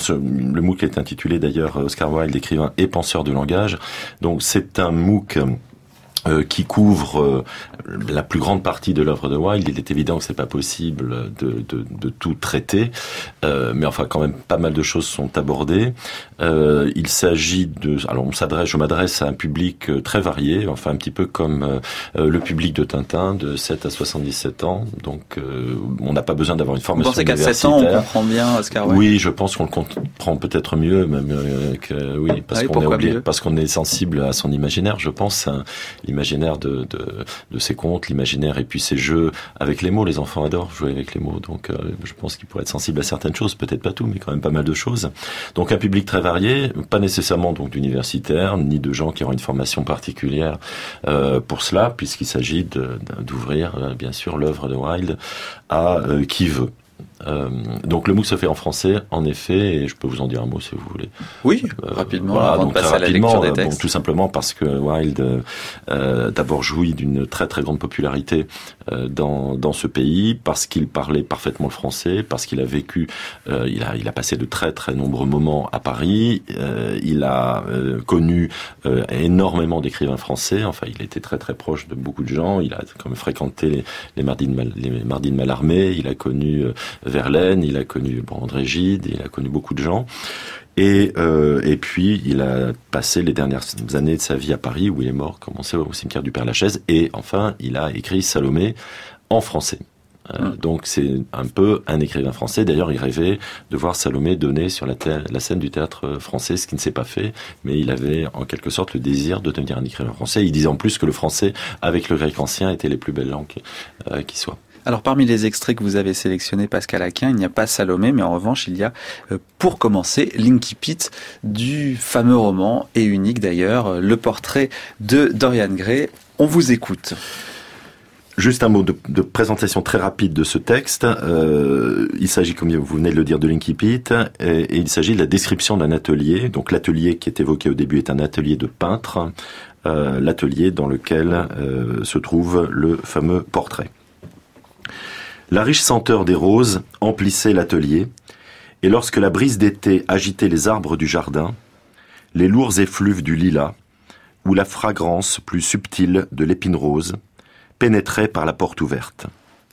le MOOC est intitulé d'ailleurs Oscar Wilde, écrivain et penseur de langage. Donc c'est un MOOC Euh, qui couvre euh, la plus grande partie de l'œuvre de Wilde. Il est évident que c'est pas possible de, de, de tout traiter, euh, mais enfin quand même pas mal de choses sont abordées. Euh, il s'agit de, alors on s'adresse, je m'adresse à un public très varié, enfin un petit peu comme euh, le public de Tintin, de sept à soixante-dix-sept ans. Donc euh, on n'a pas besoin d'avoir une formation universitaire. Vous pensez qu'à sept ans on comprend bien Oscar Wilde ? Oui, je pense qu'on le comprend peut-être mieux, même euh, que oui, parce ah oui, qu'on est oublié, parce qu'on est sensible à son imaginaire. Je pense. Hein, l'imaginaire de, de, de ses contes, l'imaginaire et puis ses jeux avec les mots. Les enfants adorent jouer avec les mots, donc euh, je pense qu'il pourrait être sensible à certaines choses, peut-être pas tout, mais quand même pas mal de choses. Donc un public très varié, pas nécessairement donc d'universitaires, ni de gens qui auront une formation particulière euh, pour cela, puisqu'il s'agit de, d'ouvrir euh, bien sûr l'œuvre de Wilde à euh, qui veut. Euh, donc le M O O C se fait en français, en effet, et je peux vous en dire un mot si vous voulez. Oui, euh, rapidement, voilà, avant donc de passer à la rapidement, lecture des bon, textes. tout simplement parce que Wilde euh, d'abord jouit d'une très très grande popularité euh, dans dans ce pays, parce qu'il parlait parfaitement le français, parce qu'il a vécu, euh, il a il a passé de très très nombreux moments à Paris, euh, il a euh, connu euh, énormément d'écrivains français, enfin il était très très proche de beaucoup de gens, il a comme fréquenté les, les mardis de Mal, les mardis de Mallarmé, il a connu euh, Verlaine, il a connu bon, André Gide, il a connu beaucoup de gens. Et, euh, et puis, il a passé les dernières années de sa vie à Paris, où il est mort, comme on sait, au cimetière du Père-Lachaise. Et enfin, il a écrit Salomé en français. Euh, mmh. Donc, c'est un peu un écrivain français. D'ailleurs, il rêvait de voir Salomé donner sur la, thé- la scène du théâtre français, ce qui ne s'est pas fait. Mais il avait, en quelque sorte, le désir de devenir un écrivain français. Il disait en plus que le français, avec le grec ancien, étaient les plus belles langues euh, qui soient. Alors parmi les extraits que vous avez sélectionnés, Pascal Aquin, il n'y a pas Salomé, mais en revanche il y a, euh, pour commencer, l'incipit du fameux roman, et unique d'ailleurs, le portrait de Dorian Gray. On vous écoute. Juste un mot de, de présentation très rapide de ce texte. Euh, il s'agit, comme vous venez de le dire, de l'incipit, et, et il s'agit de la description d'un atelier. Donc l'atelier qui est évoqué au début est un atelier de peintre, euh, l'atelier dans lequel euh, se trouve le fameux portrait. La riche senteur des roses emplissait l'atelier, et lorsque la brise d'été agitait les arbres du jardin, les lourds effluves du lilas, ou la fragrance plus subtile de l'épine rose, pénétraient par la porte ouverte.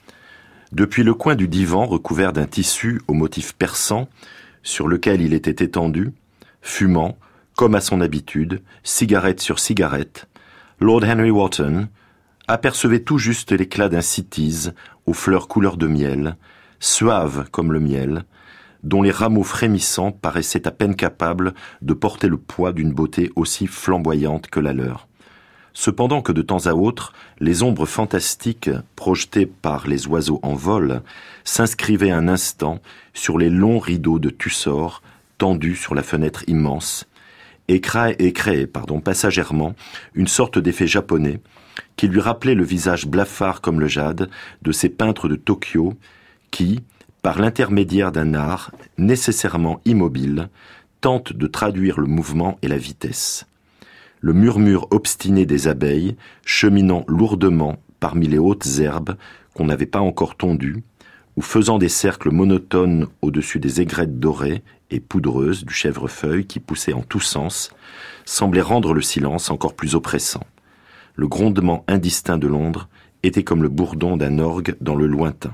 Depuis le coin du divan recouvert d'un tissu au motif perçant, sur lequel il était étendu, fumant, comme à son habitude, cigarette sur cigarette, Lord Henry Wotton apercevait tout juste l'éclat d'un cytise aux fleurs couleur de miel, suave comme le miel, dont les rameaux frémissants paraissaient à peine capables de porter le poids d'une beauté aussi flamboyante que la leur. Cependant que de temps à autre, les ombres fantastiques projetées par les oiseaux en vol s'inscrivaient un instant sur les longs rideaux de tussor tendus sur la fenêtre immense, et créaient, et créaient pardon, passagèrement une sorte d'effet japonais qui lui rappelait le visage blafard comme le jade de ces peintres de Tokyo qui, par l'intermédiaire d'un art nécessairement immobile, tentent de traduire le mouvement et la vitesse. Le murmure obstiné des abeilles, cheminant lourdement parmi les hautes herbes qu'on n'avait pas encore tondues, ou faisant des cercles monotones au-dessus des aigrettes dorées et poudreuses du chèvrefeuille qui poussait en tous sens, semblait rendre le silence encore plus oppressant. Le grondement indistinct de Londres était comme le bourdon d'un orgue dans le lointain.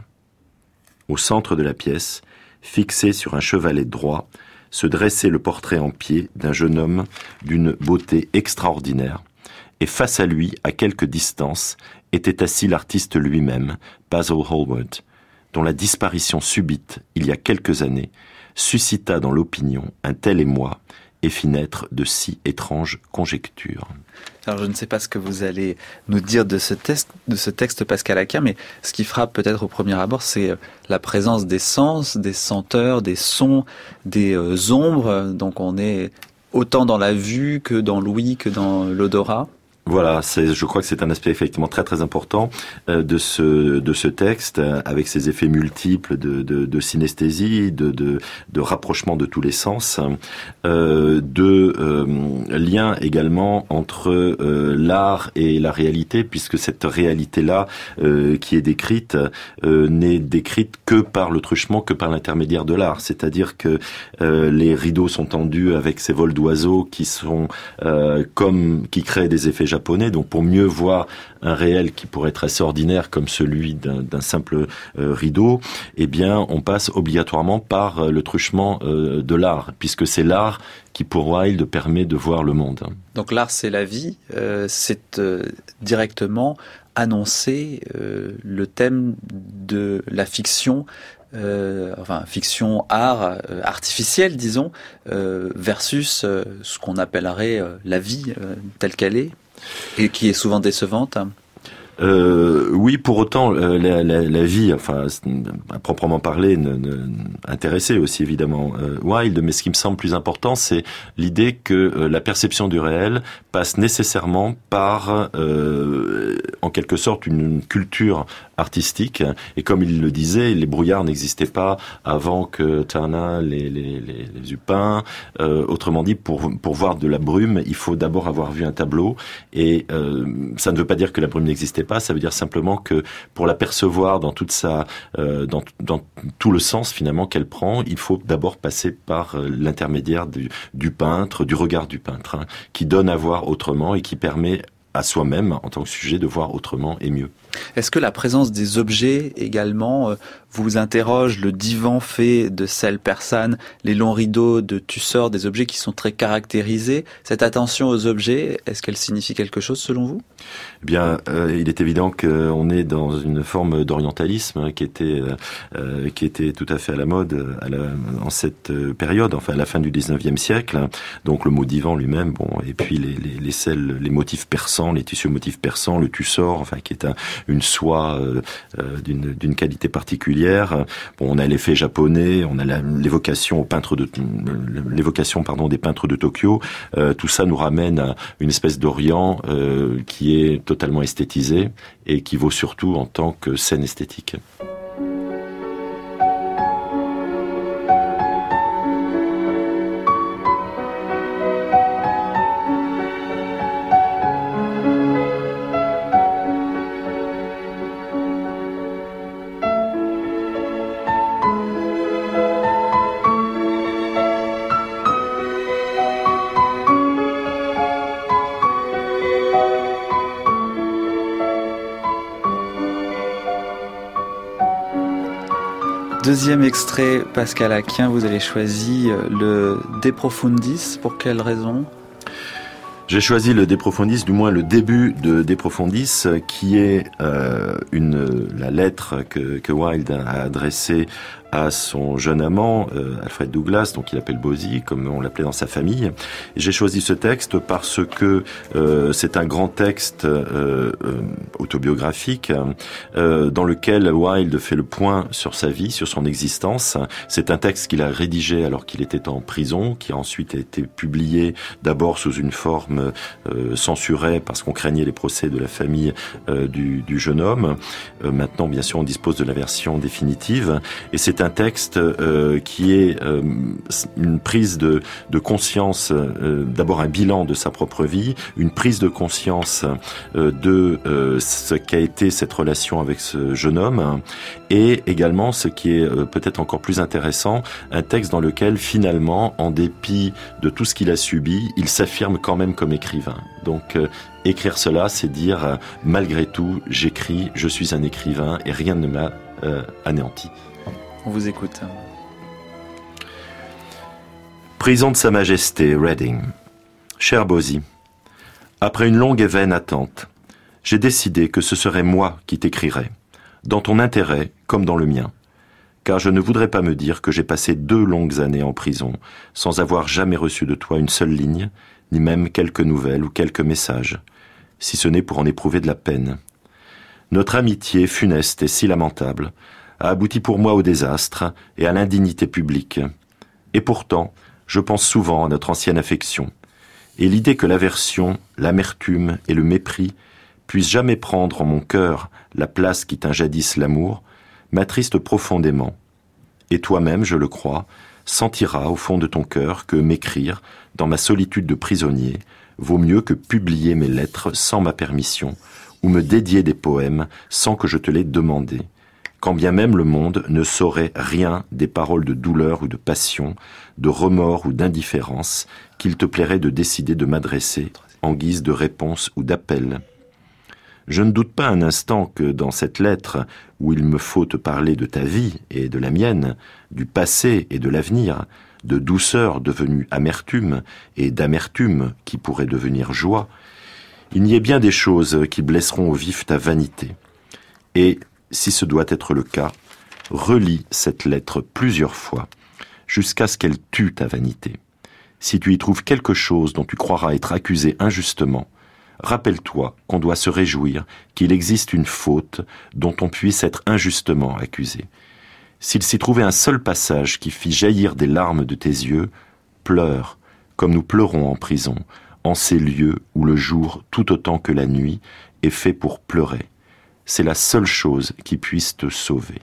Au centre de la pièce, fixé sur un chevalet droit, se dressait le portrait en pied d'un jeune homme d'une beauté extraordinaire, et face à lui, à quelque distance, était assis l'artiste lui-même, Basil Hallward, dont la disparition subite, il y a quelques années, suscita dans l'opinion un tel émoi et fit naître de si étranges conjectures. Alors je ne sais pas ce que vous allez nous dire de ce texte, de ce texte Pascal Aquin, mais ce qui frappe peut-être au premier abord, c'est la présence des sens, des senteurs, des sons, des euh, ombres. Donc on est autant dans la vue que dans l'ouïe, que dans l'odorat. Voilà, c'est, je crois que c'est un aspect effectivement très très important euh, de ce de ce texte, euh, avec ses effets multiples de de, de synesthésie, de, de de rapprochement de tous les sens, euh, de euh, lien également entre euh, l'art et la réalité, puisque cette réalité-là euh, qui est décrite euh, n'est décrite que par le truchement, que par l'intermédiaire de l'art. C'est-à-dire que euh, les rideaux sont tendus avec ces vols d'oiseaux qui sont euh, comme qui créent des effets japonais. Donc pour mieux voir un réel qui pourrait être assez ordinaire comme celui d'un, d'un simple euh, rideau, eh bien on passe obligatoirement par euh, le truchement euh, de l'art, puisque c'est l'art qui pour Wilde permet de voir le monde. Donc l'art c'est la vie, euh, c'est euh, directement annoncer euh, le thème de la fiction. Euh, enfin, fiction, art, euh, artificiel, disons, euh, versus euh, ce qu'on appellerait euh, la vie euh, telle qu'elle est, et qui est souvent décevante. Euh, oui, pour autant, euh, la, la, la vie, enfin, à proprement parler, ne, ne, intéressait aussi évidemment euh, Wilde, mais ce qui me semble plus important, c'est l'idée que euh, la perception du réel passe nécessairement par, euh, en quelque sorte, une, une culture artistique. Et comme il le disait, les brouillards n'existaient pas avant que Turner les, les, les, les eût peints. Euh, autrement dit, pour, pour voir de la brume, il faut d'abord avoir vu un tableau. Et euh, ça ne veut pas dire que la brume n'existait pas, ça veut dire simplement que pour la percevoir dans toute sa, euh, dans, dans tout le sens finalement qu'elle prend, il faut d'abord passer par euh, l'intermédiaire du, du peintre, du regard du peintre, hein, qui donne à voir autrement et qui permet à soi-même, en tant que sujet, de voir autrement et mieux. Est-ce que la présence des objets également euh, vous interroge, le divan fait de selle persane, les longs rideaux de Tussor, des objets qui sont très caractérisés? Cette attention aux objets, est-ce qu'elle signifie quelque chose selon vous? Eh bien, euh, il est évident qu'on est dans une forme d'orientalisme qui était euh, qui était tout à fait à la mode à la, en cette période, enfin à la fin du dix-neuvième siècle. Donc le mot divan lui-même, bon, et puis les les, les selles, les motifs persans, les tissus motifs persans, le Tussor, enfin qui est un, une soie euh, d'une d'une qualité particulière. Bon, on a l'effet japonais, on a la, l'évocation aux peintres de l'évocation pardon des peintres de Tokyo. Euh, tout ça nous ramène à une espèce d'Orient euh, qui est totalement esthétisé et qui vaut surtout en tant que scène esthétique. Deuxième extrait, Pascal Aquin, vous avez choisi le De Profundis. Pour quelle raison ? J'ai choisi le De Profundis, du moins le début de De Profundis, qui est euh, une la lettre que, que Wilde a adressée à son jeune amant, euh, Alfred Douglas, donc il appelle Bosie, comme on l'appelait dans sa famille. Et j'ai choisi ce texte parce que euh, c'est un grand texte euh, euh, autobiographique euh, dans lequel Wilde fait le point sur sa vie, sur son existence. C'est un texte qu'il a rédigé alors qu'il était en prison, qui a ensuite été publié d'abord sous une forme euh, censurée parce qu'on craignait les procès de la famille euh, du, du jeune homme. Euh, maintenant, bien sûr, on dispose de la version définitive. Et c'est un texte euh, qui est euh, une prise de, de conscience, euh, d'abord un bilan de sa propre vie, une prise de conscience euh, de euh, ce qu'a été cette relation avec ce jeune homme, et également, ce qui est euh, peut-être encore plus intéressant, un texte dans lequel finalement, en dépit de tout ce qu'il a subi, il s'affirme quand même comme écrivain. Donc euh, écrire cela, c'est dire euh, malgré tout, j'écris, je suis un écrivain et rien ne m'a euh, anéanti. On vous écoute. Prison de Sa Majesté, Reading. Cher Bosie, après une longue et vaine attente, j'ai décidé que ce serait moi qui t'écrirais, dans ton intérêt comme dans le mien, car je ne voudrais pas me dire que j'ai passé deux longues années en prison sans avoir jamais reçu de toi une seule ligne, ni même quelques nouvelles ou quelques messages, si ce n'est pour en éprouver de la peine. Notre amitié funeste et si lamentable a abouti pour moi au désastre et à l'indignité publique. Et pourtant, je pense souvent à notre ancienne affection, et l'idée que l'aversion, l'amertume et le mépris puissent jamais prendre en mon cœur la place qui tint jadis l'amour, m'attriste profondément. Et toi-même, je le crois, sentiras au fond de ton cœur que m'écrire, dans ma solitude de prisonnier, vaut mieux que publier mes lettres sans ma permission, ou me dédier des poèmes sans que je te les demandé. Quand bien même le monde ne saurait rien des paroles de douleur ou de passion, de remords ou d'indifférence qu'il te plairait de décider de m'adresser en guise de réponse ou d'appel. Je ne doute pas un instant que dans cette lettre, où il me faut te parler de ta vie et de la mienne, du passé et de l'avenir, de douceur devenue amertume et d'amertume qui pourrait devenir joie, il y ait bien des choses qui blesseront au vif ta vanité. Et si ce doit être le cas, relis cette lettre plusieurs fois, jusqu'à ce qu'elle tue ta vanité. Si tu y trouves quelque chose dont tu croiras être accusé injustement, rappelle-toi qu'on doit se réjouir qu'il existe une faute dont on puisse être injustement accusé. S'il s'y trouvait un seul passage qui fit jaillir des larmes de tes yeux, pleure, comme nous pleurons en prison, en ces lieux où le jour, tout autant que la nuit, est fait pour pleurer. C'est la seule chose qui puisse te sauver.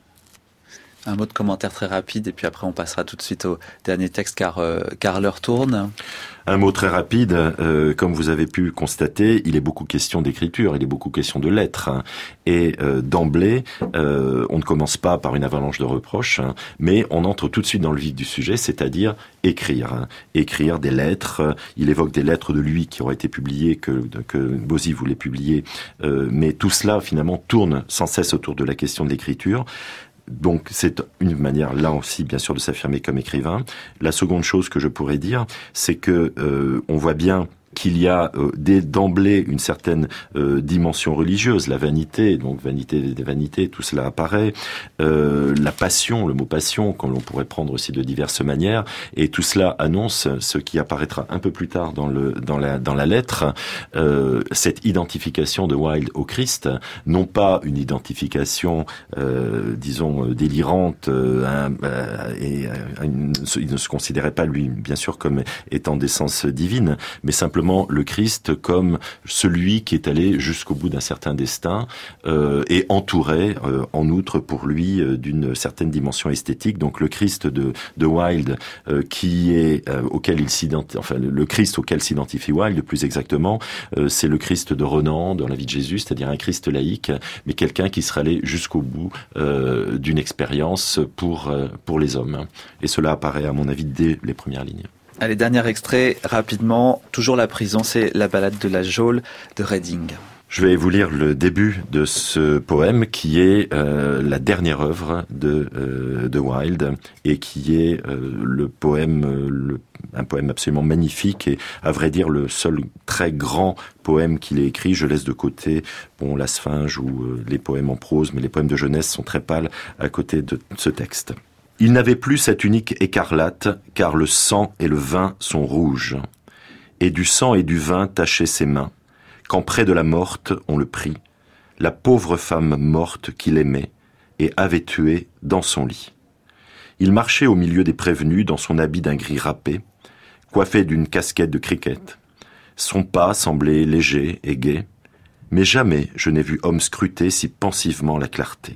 Un mot de commentaire très rapide et puis après on passera tout de suite au dernier texte car, euh, car l'heure tourne. Un mot très rapide, euh, comme vous avez pu constater, il est beaucoup question d'écriture, il est beaucoup question de lettres. Hein, et euh, d'emblée, euh, on ne commence pas par une avalanche de reproches, hein, mais on entre tout de suite dans le vif du sujet, c'est-à-dire écrire. Hein, écrire des lettres, il évoque des lettres de lui qui auraient été publiées, que, que Bozy voulait publier, euh, mais tout cela finalement tourne sans cesse autour de la question de l'écriture. Donc c'est une manière là aussi bien sûr de s'affirmer comme écrivain. La seconde chose que je pourrais dire, c'est que euh, on voit bien qu'il y a euh, dès d'emblée une certaine euh, dimension religieuse, la vanité, donc vanité des vanités, tout cela apparaît, euh, la passion, le mot passion, qu'on l'on pourrait prendre aussi de diverses manières, et tout cela annonce ce qui apparaîtra un peu plus tard dans le dans la dans la lettre, euh, cette identification de Wilde au Christ, non pas une identification, euh, disons délirante, euh, un, euh, et euh, une, il ne se considérait pas lui bien sûr comme étant d'essence divine, mais simplement le Christ comme celui qui est allé jusqu'au bout d'un certain destin euh, et entouré euh, en outre pour lui euh, d'une certaine dimension esthétique. Donc le Christ de, de Wilde euh, qui est euh, auquel il s'identifie, enfin le Christ auquel s'identifie Wilde plus exactement, euh, c'est le Christ de Renan dans la vie de Jésus, c'est-à-dire un Christ laïque, mais quelqu'un qui serait allé jusqu'au bout euh, d'une expérience pour euh, pour les hommes. Et cela apparaît à mon avis dès les premières lignes. Allez, dernier extrait, rapidement. Toujours la prison, c'est la ballade de la geôle de Reading. Je vais vous lire le début de ce poème qui est euh, la dernière œuvre de, euh, de Wilde et qui est euh, le poème, euh, le, un poème absolument magnifique et à vrai dire le seul très grand poème qu'il ait écrit. Je laisse de côté bon, la Sphinge ou euh, les poèmes en prose, mais les poèmes de jeunesse sont très pâles à côté de ce texte. Il n'avait plus cette unique écarlate, car le sang et le vin sont rouges. Et du sang et du vin tachaient ses mains, quand près de la morte on le prit, la pauvre femme morte qu'il aimait et avait tuée dans son lit. Il marchait au milieu des prévenus dans son habit d'un gris râpé, coiffé d'une casquette de cricket. Son pas semblait léger et gai, mais jamais je n'ai vu homme scruter si pensivement la clarté.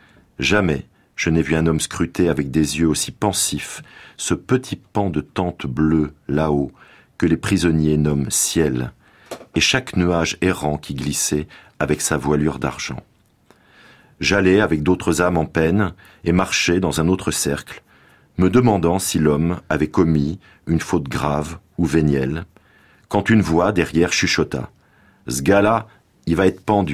Jamais je n'ai vu un homme scruter avec des yeux aussi pensifs ce petit pan de tente bleue là-haut que les prisonniers nomment ciel, et chaque nuage errant qui glissait avec sa voilure d'argent. J'allais avec d'autres âmes en peine et marchais dans un autre cercle, me demandant si l'homme avait commis une faute grave ou vénielle, quand une voix derrière chuchota « Ce gars-là, il va être pendu !»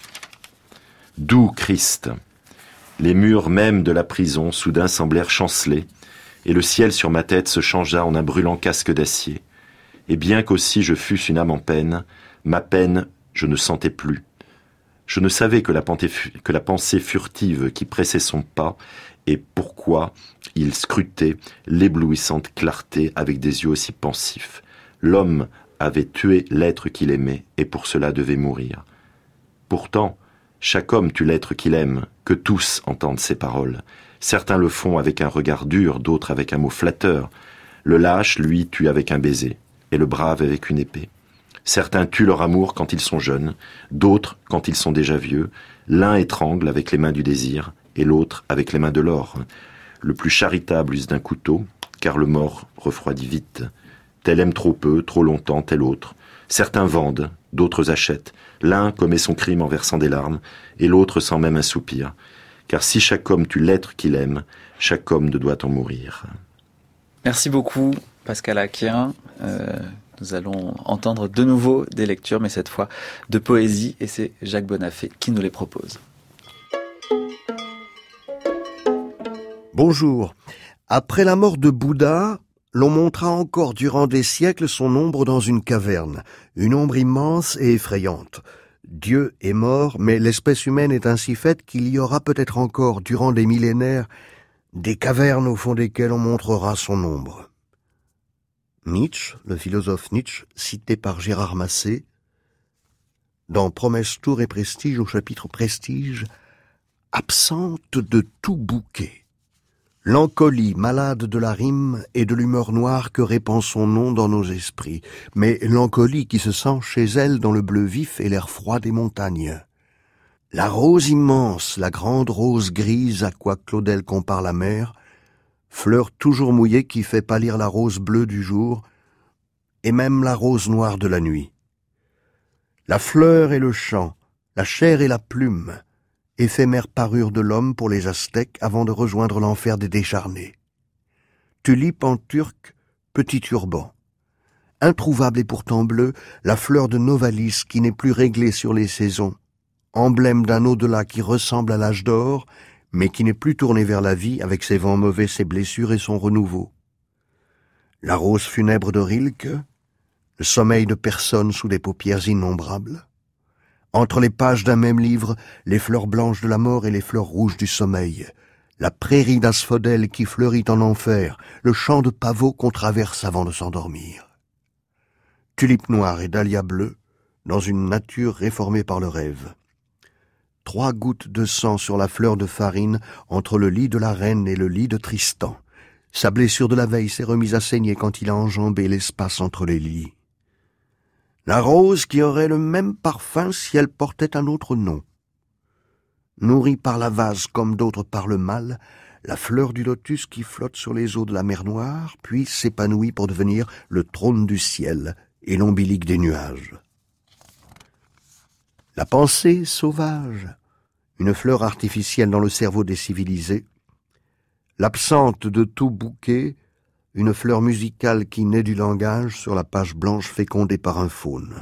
Doux Christ! Les murs même de la prison soudain semblèrent chanceler, et le ciel sur ma tête se changea en un brûlant casque d'acier. Et bien qu'aussi je fusse une âme en peine, ma peine je ne sentais plus. Je ne savais que la, que la pensée furtive qui pressait son pas, et pourquoi il scrutait l'éblouissante clarté avec des yeux aussi pensifs. L'homme avait tué l'être qu'il aimait, et pour cela devait mourir. Pourtant, chaque homme tue l'être qu'il aime, que tous entendent ces paroles. Certains le font avec un regard dur, d'autres avec un mot flatteur. Le lâche, lui, tue avec un baiser, et le brave avec une épée. Certains tuent leur amour quand ils sont jeunes, d'autres quand ils sont déjà vieux. L'un étrangle avec les mains du désir, et l'autre avec les mains de l'or. Le plus charitable use d'un couteau, car le mort refroidit vite. Tel aime trop peu, trop longtemps, tel autre. Certains vendent, d'autres achètent. L'un commet son crime en versant des larmes, et l'autre sans même un soupir. Car si chaque homme tue l'être qu'il aime, chaque homme ne doit en mourir. Merci beaucoup, Pascal Aquien. Euh, nous allons entendre de nouveau des lectures, mais cette fois de poésie, et c'est Jacques Bonafé qui nous les propose. Bonjour. Après la mort de Bouddha, l'on montra encore durant des siècles son ombre dans une caverne, une ombre immense et effrayante. Dieu est mort, mais l'espèce humaine est ainsi faite qu'il y aura peut-être encore, durant des millénaires, des cavernes au fond desquelles on montrera son ombre. Nietzsche, le philosophe Nietzsche, cité par Gérard Massé, dans Promesse, Tour et Prestige au chapitre Prestige, absente de tout bouquet. L'encolie, malade de la rime et de l'humeur noire que répand son nom dans nos esprits, mais l'encolie qui se sent chez elle dans le bleu vif et l'air froid des montagnes. La rose immense, la grande rose grise à quoi Claudel compare la mer, fleur toujours mouillée qui fait pâlir la rose bleue du jour, et même la rose noire de la nuit. La fleur et le chant, la chair et la plume, éphémère parure de l'homme pour les Aztèques avant de rejoindre l'enfer des décharnés. Tulipe en turc, petit turban. Introuvable et pourtant bleu, la fleur de Novalis qui n'est plus réglée sur les saisons, emblème d'un au-delà qui ressemble à l'âge d'or, mais qui n'est plus tourné vers la vie avec ses vents mauvais, ses blessures et son renouveau. La rose funèbre de Rilke, le sommeil de personnes sous des paupières innombrables. Entre les pages d'un même livre, les fleurs blanches de la mort et les fleurs rouges du sommeil. La prairie d'asphodèle qui fleurit en enfer, le champ de pavots qu'on traverse avant de s'endormir. Tulipe noire et dahlia bleue, dans une nature réformée par le rêve. Trois gouttes de sang sur la fleur de farine entre le lit de la reine et le lit de Tristan. Sa blessure de la veille s'est remise à saigner quand il a enjambé l'espace entre les lits. La rose qui aurait le même parfum si elle portait un autre nom. Nourrie par la vase comme d'autres par le mal, la fleur du lotus qui flotte sur les eaux de la mer Noire, puis s'épanouit pour devenir le trône du ciel et l'ombilic des nuages. La pensée sauvage, une fleur artificielle dans le cerveau des civilisés, l'absente de tout bouquet, une fleur musicale qui naît du langage sur la page blanche fécondée par un faune.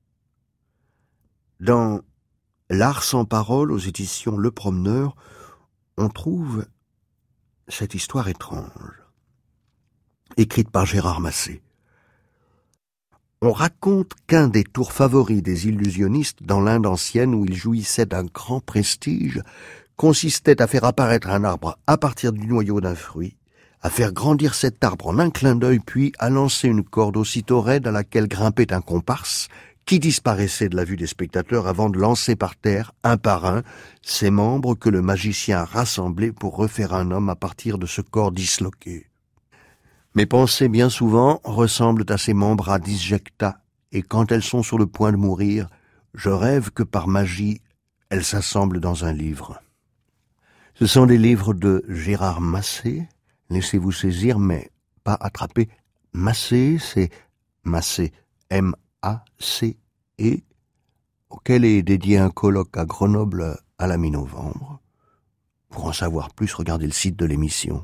Dans L'art sans parole aux éditions Le Promeneur, on trouve cette histoire étrange, écrite par Gérard Massé. On raconte qu'un des tours favoris des illusionnistes dans l'Inde ancienne, où ils jouissaient d'un grand prestige, consistait à faire apparaître un arbre à partir du noyau d'un fruit, à faire grandir cet arbre en un clin d'œil, puis à lancer une corde aussitôt raide à laquelle grimpait un comparse, qui disparaissait de la vue des spectateurs avant de lancer par terre, un par un, ces membres que le magicien a rassemblés pour refaire un homme à partir de ce corps disloqué. Mes pensées, bien souvent, ressemblent à ces membres à disjecta, et quand elles sont sur le point de mourir, je rêve que par magie, elles s'assemblent dans un livre. Ce sont des livres de Gérard Massé, laissez-vous saisir, mais pas attraper. Massé, c'est Massé, M A C E, auquel est dédié un colloque à Grenoble à la mi-novembre. Pour en savoir plus, regardez le site de l'émission.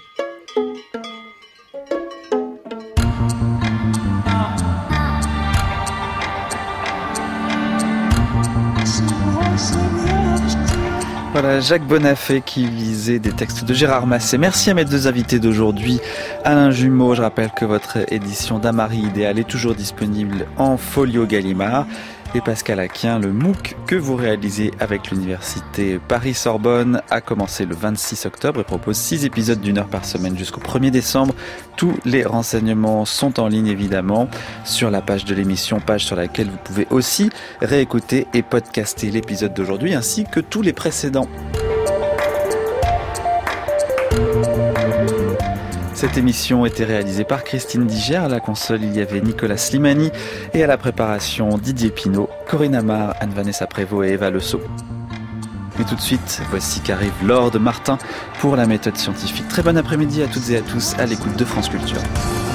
Voilà, Jacques Bonafé qui lisait des textes de Gérard Massé. Merci à mes deux invités d'aujourd'hui. Alain Jumeau, je rappelle que votre édition d'Amari Idéal est toujours disponible en folio Gallimard. Et Pascal Aquin, le MOOC que vous réalisez avec l'université Paris-Sorbonne a commencé le vingt-six octobre et propose six épisodes d'une heure par semaine jusqu'au premier décembre. Tous les renseignements sont en ligne évidemment sur la page de l'émission, page sur laquelle vous pouvez aussi réécouter et podcaster l'épisode d'aujourd'hui ainsi que tous les précédents. Cette émission était réalisée par Christine Diger. À la console, il y avait Nicolas Slimani et à la préparation Didier Pinault, Corinne Amar, Anne-Vanessa Prévost et Eva Le Sceau. Et tout de suite, voici qu'arrive Lord Martin pour la méthode scientifique. Très bon après-midi à toutes et à tous à l'écoute de France Culture.